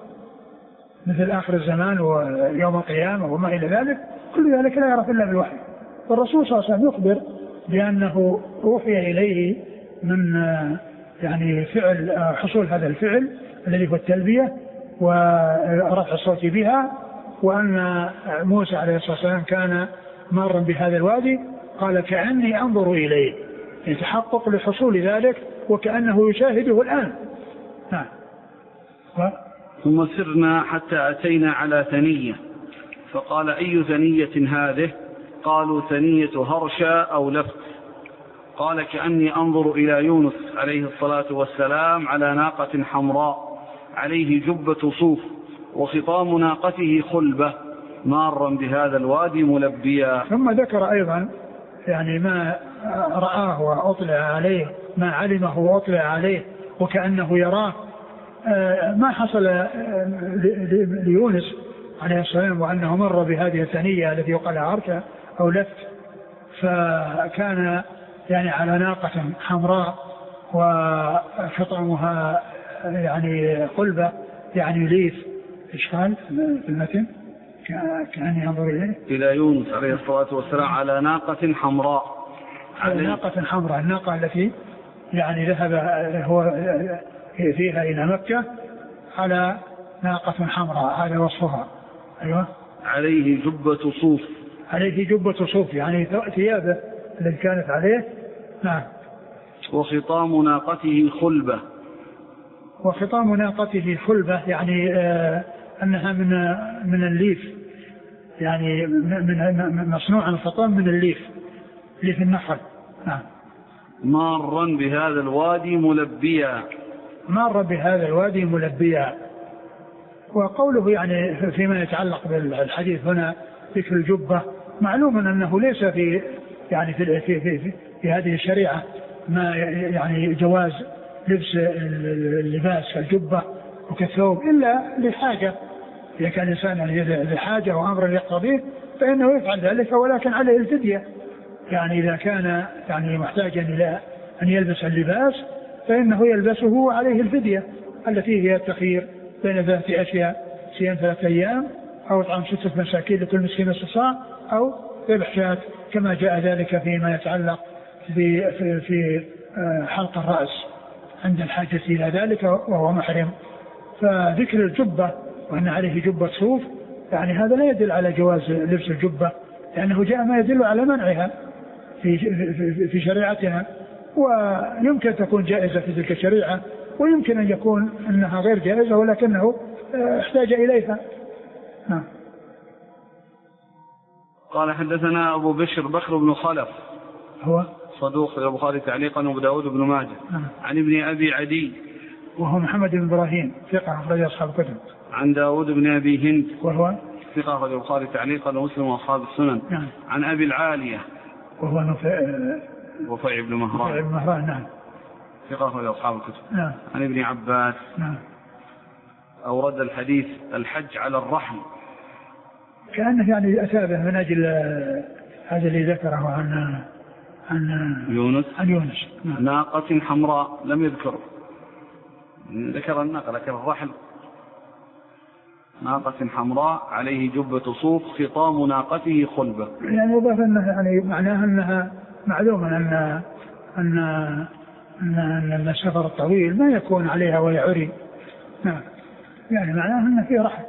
مثل آخر الزمان ويوم القيامة وما إلى ذلك كل ذلك لا يعرف إلا بالوحي. والرسول صلى الله عليه وسلم يخبر بأنه أوحي إليه من يعني فعل حصول هذا الفعل الذي هو التلبية ورفع الصوت بها، وأن موسى عليه الصلاة والسلام كان مارا بهذا الوادي، قال كأني أنظر إليه، يتحقق لحصول ذلك وكأنه يشاهده الآن. نعم. و... ثم سرنا حتى أتينا على ثنية، فقال أي ثنية هذه؟ قالوا ثنية هرشا أو لفت. قال كأني أنظر إلى يونس عليه الصلاة والسلام على ناقة حمراء عليه جبة صوف وخطام ناقته خلبة مارا بهذا الوادي ملبيا. ثم ذكر أيضا يعني ما رآه وأطلع عليه، ما علمه وأطلع عليه وكأنه يراه، ما حصل ليونس عليه السلام وأنه مر بهذه الثنية التي يقال عركة أو لفت، فكان يعني على ناقة حمراء وخطامها يعني قلبة يعني ليف. إيش قال في المتن؟ كأني أنظر إليه إلى يونس عليه الصلاة والسلام على ناقة حمراء، على ناقة حمراء، الناقة التي يعني ذهب هو فيها إلى مكة على ناقة حمراء، هذا وصفها. أيوة. عليه جبة صوف، عليه جبة صوف يعني ثيابه التي كانت عليه. نعم. وخطام ناقته خلبة، وخطام ناقته خلبة يعني آه أنها من من الليف، يعني من مصنوع الخطام من الليف، ليف النخل. نعم. مارا بهذا الوادي ملبيا، مار بهذا الوادي ملبيا. وقوله يعني فيما يتعلق بالحديث هنا ذكر الجبة، معلوم أنه ليس في يعني في في في, في, في هذه الشريعة ما يعني جواز لبس اللباس الجبة وكالثوب إلا لحاجة، إذا كان الإنسان يعني لحاجة وأمر يقتضيه فإنه يفعل ذلك، ولكن عليه الفدية، يعني إذا كان يعني محتاجا إلى أن يلبس اللباس فإنه يلبسه عليه الفدية التي هي التخيير بين ثلاثة أشياء: صيام ثلاثة أيام، أو إطعام ستة مساكين لكل مسكين نصف صاع، أو ذبح شاة، كما جاء ذلك فيما يتعلق في حلق الرأس عند الحاجة إلى ذلك وهو محرم. فذكر الجبة وأن عليه جبة صوف يعني هذا لا يدل على جواز لبس الجبة، لأنه جاء ما يدل على منعها في في في شريعتنا، ويمكن تكون جائزة في تلك الشريعة، ويمكن أن يكون أنها غير جائزة ولكنه احتاج إليها. نعم. قال حدثنا أبو بشر بكر بن خلف هو صدوق البخاري تعليقا وأبو داود بن ماجه. نعم. عن ابن أبي عدي وهو محمد بن إبراهيم ثقة أخرج أصحاب الكتب. عن داود بن أبي هند وهو ثقة أخرج البخاري تعليقا ومسلم وأصحاب السنن. نعم. عن أبي العالية وهو نفع وفيع بن مهران. بن مهران. نعم. ثقة أخرج أصحاب الكتب. نعم. عن ابن عباس. نعم. أورد الحديث الحج على الرحل، كأنه يعني أتابه من أجل هذا اللي ذكره عن عن يونس عن يونس. نعم. ناقة حمراء لم يذكر، ذكر الناقة لكن الرحل. ناقة حمراء عليه جبة صوف خطام ناقته خلبة، يعني يضاف أنه يعني معناها أنها معلومة أن أن أن, أن السفر الطويل ما يكون عليها وهي عري. نعم. يعني معناها أنه فيه رحل.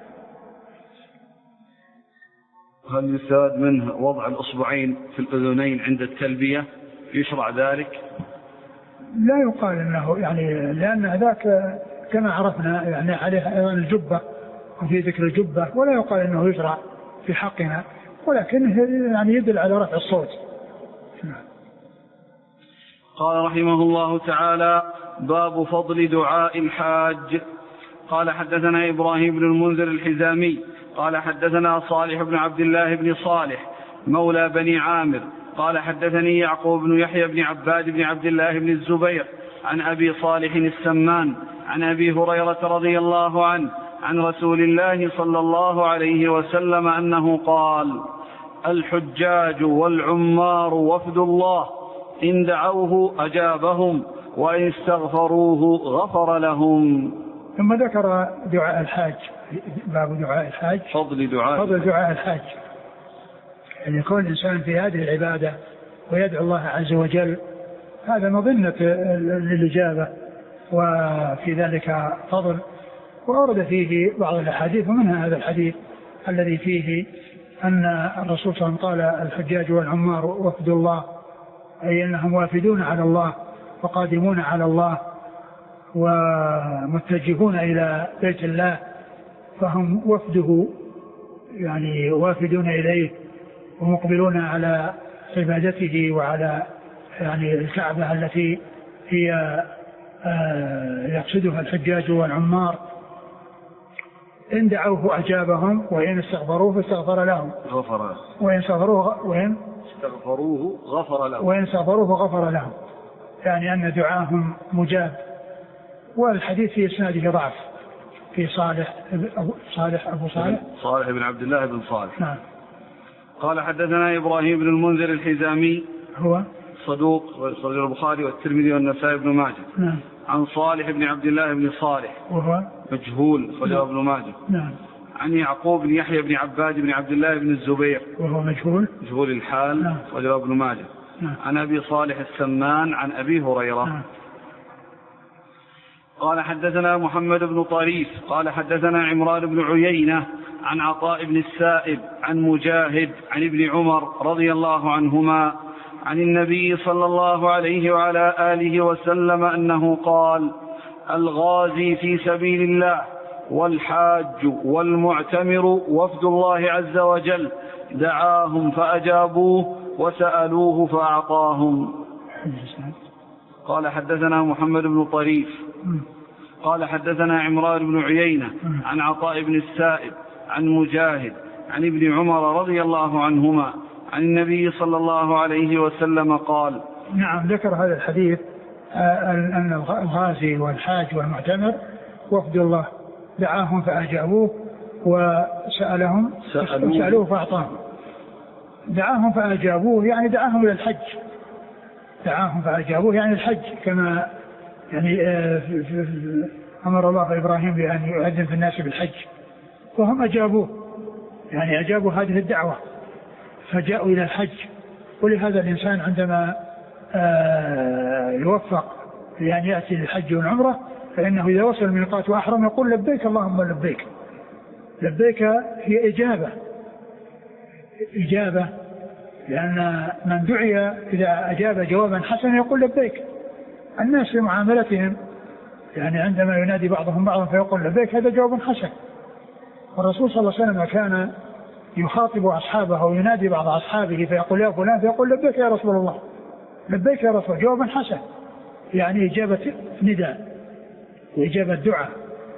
هل يستفاد منه وضع الأصبعين في الأذنين عند التلبية؟ يشرع ذلك؟ لا يقال أنه يعني، لأن ذاك كما عرفنا يعني عليه أيضا الجبة وفي ذكر الجبة، ولا يقال أنه يشرع في حقنا، ولكن يعني يدل على رفع الصوت. قال رحمه الله تعالى: باب فضل دعاء الحاج. قال حدثنا إبراهيم بن المنذر الحزامي قال حدثنا صالح بن عبد الله بن صالح مولى بني عامر قال حدثني يعقوب بن يحيى بن عباد بن عبد الله بن الزبير عن أبي صالح السمان عن أبي هريرة رضي الله عنه عن رسول الله صلى الله عليه وسلم أنه قال: الحجاج والعمار وفد الله، إن دعوه أجابهم وإن استغفروه غفر لهم. ثم ذكر دعاء الحاج، باب دعاء الحاج، فضل دعاء فضل دعاء الحاج، يعني يكون الإنسان في هذه العبادة ويدعو الله عز وجل هذا مظنة للإجابة، وفي ذلك فضل. وأورد فيه بعض الأحاديث، ومنها هذا الحديث الذي فيه أن الرسول صلى الله عليه وسلم قال: الحجاج والعمار وفد الله، أي أنهم وافدون على الله وقادمون على الله ومتجهون إلى بيت الله، فهم وفده يعني وافدون إليه ومقبلون على عبادته وعلى يعني الكعبة التي هي يقصدها الحجاج والعمار. إن دعوه أجابهم وإن استغفروه فاستغفر لهم غفر لهم وإن استغفروه وإن استغفروه غفر لهم وإن استغفروه غفر لهم، يعني أن دعاهم مجاب. والحديث في إسناده ضعف، في صالح أبو صالح أبو صالح صالح بن عبد الله بن صالح. نعم. قال حدثنا إبراهيم بن المنذر الحزامي هو صدوق صديق البخاري والترمذي والنسائي بن ماجه. نعم. عن صالح بن عبد الله بن صالح وهو مجهول صديق ابن ماجه. نعم. عن يعقوب بن يحيى بن عباد بن عبد الله بن الزبير وهو مجهول مجهول الحال. نعم. صديق ابن ماجه. نعم. عن أبي صالح السمان عن أبي هريرة. نعم. قال حدثنا محمد بن طريف قال حدثنا عمران بن عيينة عن عطاء بن السائب عن مجاهد عن ابن عمر رضي الله عنهما عن النبي صلى الله عليه وعلى آله وسلم أنه قال: الغازي في سبيل الله والحاج والمعتمر وفد الله عز وجل، دعاهم فأجابوه وسألوه فأعطاهم. قال حدثنا محمد بن طريف قال حدثنا عمران بن عيينة عن عطاء بن السائب عن مجاهد عن ابن عمر رضي الله عنهما عن النبي صلى الله عليه وسلم قال. نعم. ذكر هذا الحديث أن الغازي والحاج والمعتمر وفد الله، دعاهم فأجابوه وسألهم سألوه, سألوه فأعطاهم. دعاهم فأجابوه يعني دعاهم إلى الحج، دعاهم فأجابوه يعني الحج، كما يعني أمر الله إبراهيم بأن يؤذن في الناس بالحج، وهم أجابوه يعني أجابوا هذه الدعوة فجاءوا إلى الحج. ولهذا الإنسان عندما يوفق لأن يأتي للحج والعمرة فإنه إذا وصل الميقات وأحرم يقول لبيك اللهم لبيك. لبيك هي إجابة إجابة لأن من دعي إذا أجاب جوابا حسنا يقول لبيك. الناس في معاملتهم يعني عندما ينادي بعضهم بعضا فيقول لبيك هذا جواب حسن. والرسول صلى الله عليه وسلم كان يخاطب أصحابه وينادي بعض أصحابه فيقول يا فلان فيقول لبيك يا رسول الله لبيك يا رسول جوابا حسن يعني إجابة نداء وإجابة دعاء.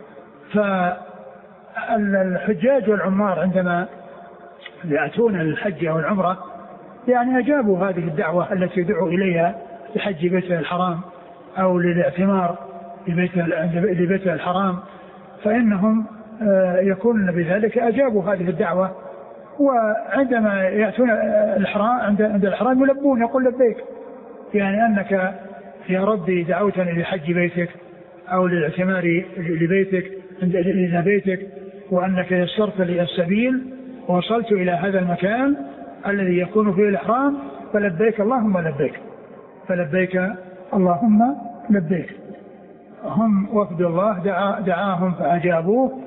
فالحجاج والعمار عندما يأتون للحج أو العمرة يعني أجابوا هذه الدعوة التي دعوا إليها لحج بيت الحرام أو للاعتمار لبيت الحرام فإنهم يكونون بذلك أجابوا هذه الدعوة. وعندما يأتون الحرام عند الحرام يلبون يقول لبيك يعني أنك يا ربي دعوتني لحج بيتك أو للاعتمار لبيتك إلى بيتك وأنك يسرت لي السبيل ووصلت إلى هذا المكان الذي يكون فيه الإحرام فلبيك اللهم لبيك فلبيك اللهم لبيك. هم وفد الله دعا دعاهم فأجابوه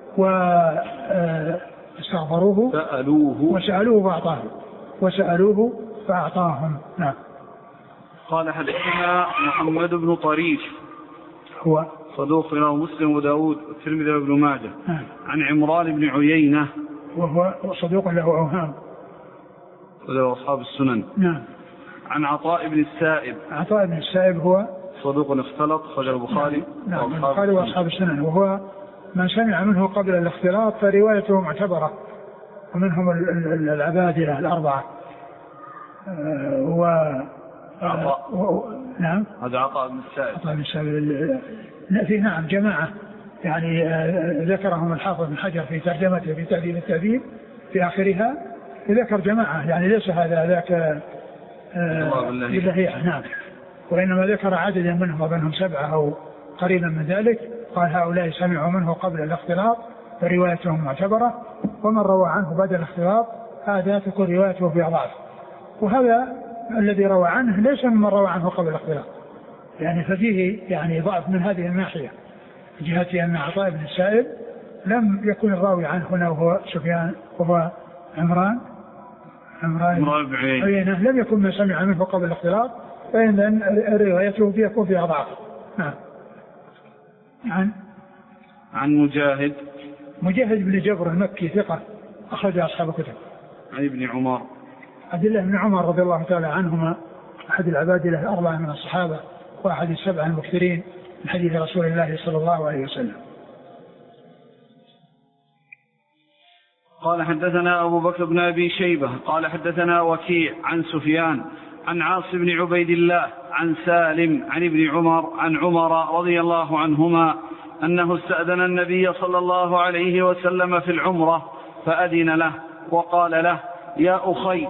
واستغفروه سألوه وسألوه فأعطاهم وسألوه فأعطاهم. نعم. قال حدثنا محمد بن طريف هو صدوق له مسلم وداود والترمذي وابن ماجه. نعم. عن عمران بن عيينة وهو صدوق له أوهام وله أصحاب السنن. نعم. عن عطاء بن السائب عطاء بن السائب هو صدوق اختلط خرج البخاري نعم البخاري وأصحاب السنن وهو من سمع منه قبل الاختلاط فروايته معتبرة ومنهم العبادلة الأربعة. و عطاء نعم هذا عطاء بن السائب عطاء بن السائب في نعم جماعة يعني ذكرهم الحافظ بن حجر في ترجمته في تهذيب التهذيب في آخرها ذكر جماعة يعني ليس هذا ذاك بالله. نعم. وإنما ذكر عددا منهم وبينهم سبعة أو قريبا من ذلك قال هؤلاء سمعوا منه قبل الاختلاط فروايتهم معتبرة ومن روى عنه بعد الاختلاط هذا تكون روايته في ضعف. وهذا الذي روى عنه ليس ممن روى عنه قبل الاختلاط يعني ففيه يعني ضعف من هذه الناحية جهة أن عطاء بن السائب لم يكن الراوي عنه هنا وهو سفيان وهو عمران عمران بن عيينة لم يكن من سمع منه قبل الاختلاط فإن روايته يكون فيها ضعف. نعم. عن عن مجاهد مجاهد بن جبر المكي ثقة أخرج أصحاب الكتب. عن ابن عمر عبد الله بن عمر رضي الله تعالى عنهما أحد العبادلة الأربعة من الصحابة وأحد السبعة المكثرين من حديث رسول الله صلى الله عليه وسلم. قال حدثنا أبو بكر بن أبي شيبة قال حدثنا وكيع عن سفيان عن عاصم بن عبيد الله عن سالم عن ابن عمر عن عمر رضي الله عنهما أنه استأذن النبي صلى الله عليه وسلم في العمرة فأذن له وقال له يا أخي.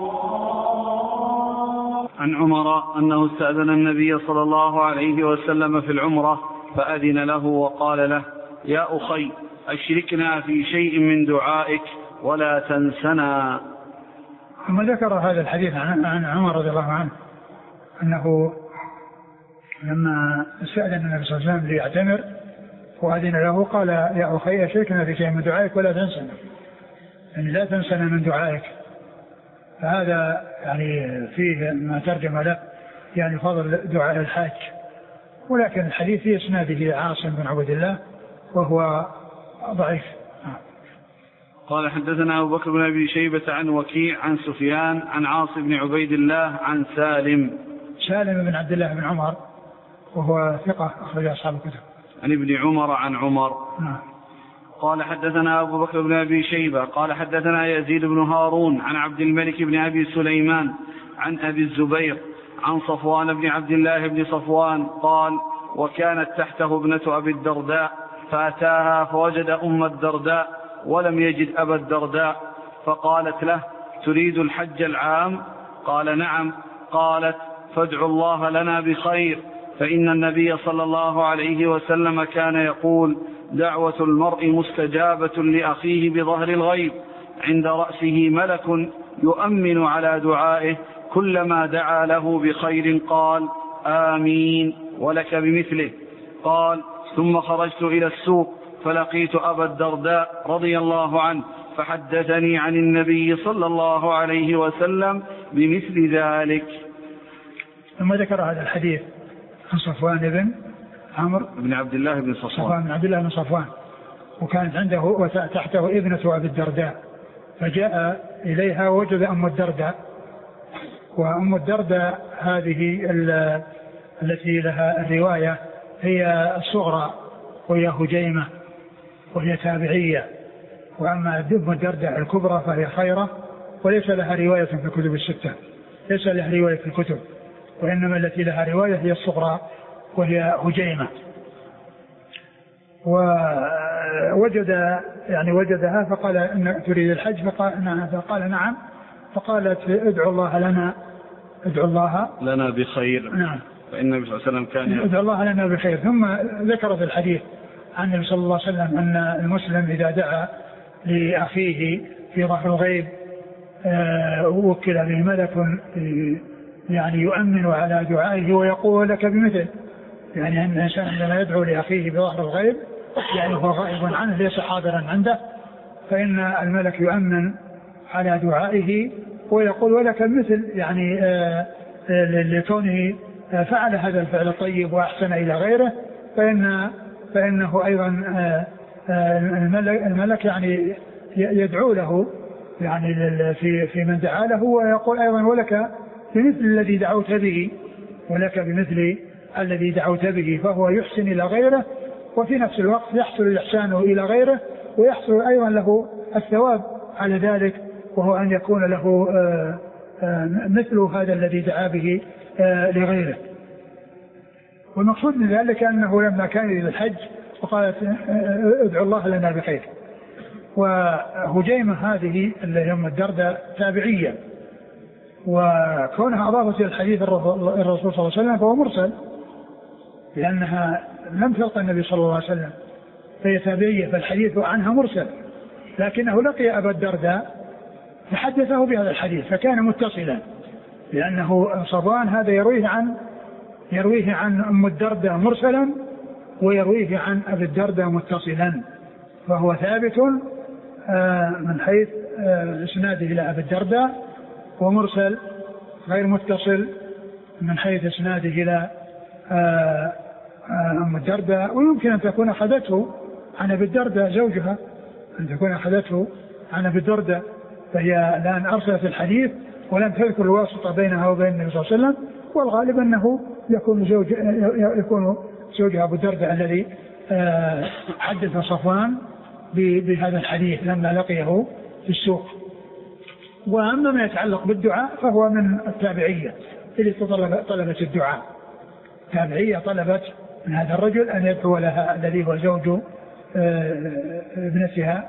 عن عمر أنه استأذن النبي صلى الله عليه وسلم في العمرة فأذن له وقال له يا أخي أشركنا في شيء من دعائك ولا تنسنا. ثم ذكر هذا الحديث عن عمر رضي الله عنه أنه لما استأذن النبي صلى الله عليه وسلم ليعتمر وأذن له قال يا أخي أشركنا في شيء من دعائك ولا تنسنا يعني لا تنسنا من دعائك. فهذا يعني فيه ما ترجم له يعني فضل دعاء الحاج. ولكن الحديث في إسناده عاصم بن عبد الله وهو ضعيف. قال حدثنا أبو بكر بن أبي شيبة عن وكيع عن سفيان عن عاصم بن عبيد الله عن سالم سالم بن عبد الله بن عمر وهو ثقة أخرج أصحاب الكتب. عن ابن عمر عن عمر. نعم. قال حدثنا أبو بكر بن أبي شيبة قال حدثنا يزيد بن هارون عن عبد الملك بن أبي سليمان عن أبي الزبير عن صفوان بن عبد الله بن صفوان قال وكانت تحته ابنة أبي الدرداء فأتاها فوجد أم الدرداء ولم يجد أبا الدرداء فقالت له تريد الحج العام؟ قال نعم. قالت فادعوا الله لنا بخير فإن النبي صلى الله عليه وسلم كان يقول دعوة المرء مستجابة لأخيه بظهر الغيب عند رأسه ملك يؤمن على دعائه كلما دعا له بخير قال آمين ولك بمثله. قال: ثم خرجت إلى السوق فلقيت أبا الدرداء رضي الله عنه فحدثني عن النبي صلى الله عليه وسلم بمثل ذلك. ثم ذكر هذا الحديث عن صفوان بن عمرو بن عبد الله بن صفوان صفوان بن عبد الله بن صفوان، وكانت عنده وتحته ابنة أبي الدرداء، فجاء إليها ووجد أم الدرداء، وأم الدرداء هذه التي لها الرواية هي الصغرى وهي هجيمة وهي تابعية، وأما أم الدرداء الكبرى فهي خيرة وليس لها رواية في الكتب الستة، ليس لها رواية في الكتب، وإنما التي لها رواية هي الصغرى وهي هجيمة. ووجد يعني وجدها فقال: إن تريد الحج؟ فقال نعم. فقال نعم. فقالت: ادعو الله لنا ادعو الله لنا بخير. نعم. فإن النبي صلى الله عليه وسلم كان ادعو الله لنا بخير. ثم ذكرت الحديث عن النبي صلى الله عليه وسلم أن المسلم إذا دعا لأخيه في ظهر الغيب وكل به ملك يعني يؤمن على دعائه ويقول لك بمثل، يعني أن الإنسان عندما يدعو لأخيه بظهر الغيب يعني هو غائب عنه ليس حاضرا عنده، فإن الملك يؤمن على دعائه ويقول ولك مثل، يعني لكونه فعل هذا الفعل الطيب وأحسن إلى غيره، فإن فإنه أيضا الملك, الملك يعني يدعو له يعني في في من دعا له، ويقول أيضا ولك بمثل الذي دعوت به ولك بمثل الذي دعوت به، فهو يحسن إلى غيره وفي نفس الوقت يحصل الإحسان إلى غيره ويحصل أيضا له الثواب على ذلك، وهو أن يكون له مثل هذا الذي دعا به لغيره. والمقصود من ذلك أنه لما كان إلى الحج وقالت: ادعو الله لنا بخير. وهجيمة هذه اللي هي أم الدرداء تابعية، وكونها أضافت إلى الحديث الرسول صلى الله عليه وسلم فهو مرسل، لأنها لم تلقى النبي صلى الله عليه وسلم، فهي تابعية، فالحديث عنها مرسل، لكنه لقي أبا الدرداء فحدثه بهذا الحديث فكان متصلا، لأنه صفوان هذا يرويه عن يرويه عن أم الدرداء مرسلا ويرويه عن أبي الدرداء متصلا، فهو ثابت من حيث إسناده إلى أبي الدرداء، ومرسل غير متصل من حيث إسناده إلى أم الدرداء. ويمكن أن تكون أخذته عن أبي الدرداء زوجها، أن تكون أخذته عن أبي الدرداء، فهي الآن أرسلت الحديث ولم تذكر الواسطة بينها وبين النبي صلى الله عليه وسلم، والغالب أنه يكون زوج يكون زوجها أبو الدرداء الذي حدث صفوان بهذا الحديث لما لقيه في السوق. وأما ما يتعلق بالدعاء فهو من التابعية اللي طلبت الدعاء، تابعية طلبت من هذا الرجل أن يدعو لها الذي هو زوج ابنتها.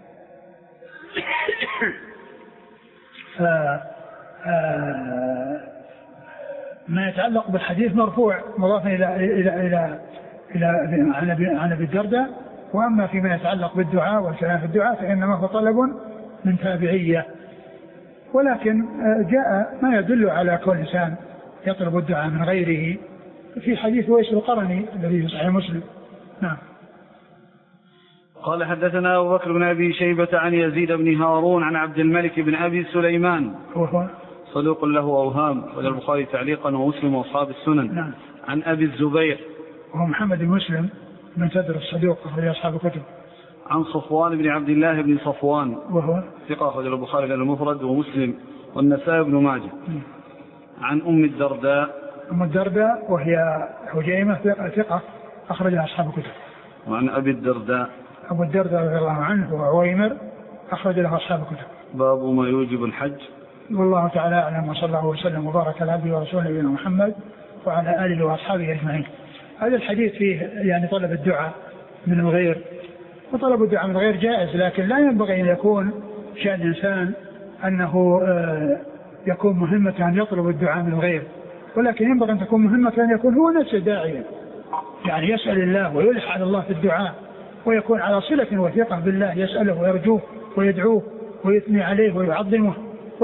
ما يتعلق بالحديث مرفوع مضافا إلى إلى إلى إلى عن أبي الدرداء، وأما فيما يتعلق بالدعاء والكلام في الدعاء فإنما هو طلب من تابعية. ولكن جاء ما يدل على كل إنسان يطلب الدعاء من غيره في حديث ويس القرني الذي في صحيح مسلم. نعم. قال: حدثنا أبو بكر بن أبي شيبة عن يزيد بن هارون عن عبد الملك بن أبي سليمان وهو صدوق له أوهام، وله البخاري تعليقا ومسلم وأصحاب السنن. نعم. عن أبي الزبير وهو محمد بن مسلم بن تدر الصدوق أخرج أصحاب الكتب. عن صفوان بن عبد الله بن صفوان وهو ثقة أخرج البخاري المفرد ومسلم والنسائي بن ماجه. عن أم الدرداء أم الدرداء وهي هجيمة ثقة أخرجها أصحاب الكتب. وعن أبي الدرداء أبو الدرداء رضي الله عنه وعويمر أخرج له أصحاب الكتب. باب ما يوجب الحج. والله تعالى أعلم، وصلى الله وسلم وبارك على عبده ورسوله نبينا محمد وعلى آله وأصحابه أجمعين. هذا الحديث فيه يعني طلب الدعاء من الغير، وطلب الدعاء من الغير جائز، لكن لا ينبغي أن يكون شأن الإنسان أنه يكون مهمة أن يطلب الدعاء من الغير، ولكن ينبغي أن تكون مهمة أن يكون هو نفسه داعيا، يعني يسأل الله ويلح على الله في الدعاء، ويكون على صلة وثيقة بالله، يسأله ويرجوه ويدعوه ويثني عليه ويعظمه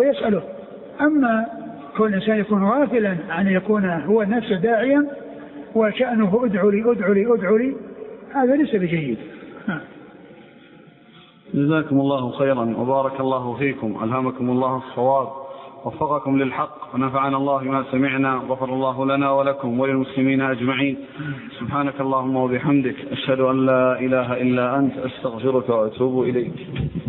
ويسأله. أما كل إنسان يكون غافلا عن يكون هو نفسه داعيا وشأنه ادعوا لي ادعوا لي ادعوا لي، هذا ليس بجيد. جزاكم الله خيرا وبارك الله فيكم، ألهمكم الله الصواب، وفقكم للحق، ونفعنا الله بما سمعنا، غفر الله لنا ولكم وللمسلمين أجمعين. سبحانك اللهم وبحمدك، أشهد أن لا إله إلا أنت، أستغفرك وأتوب إليك.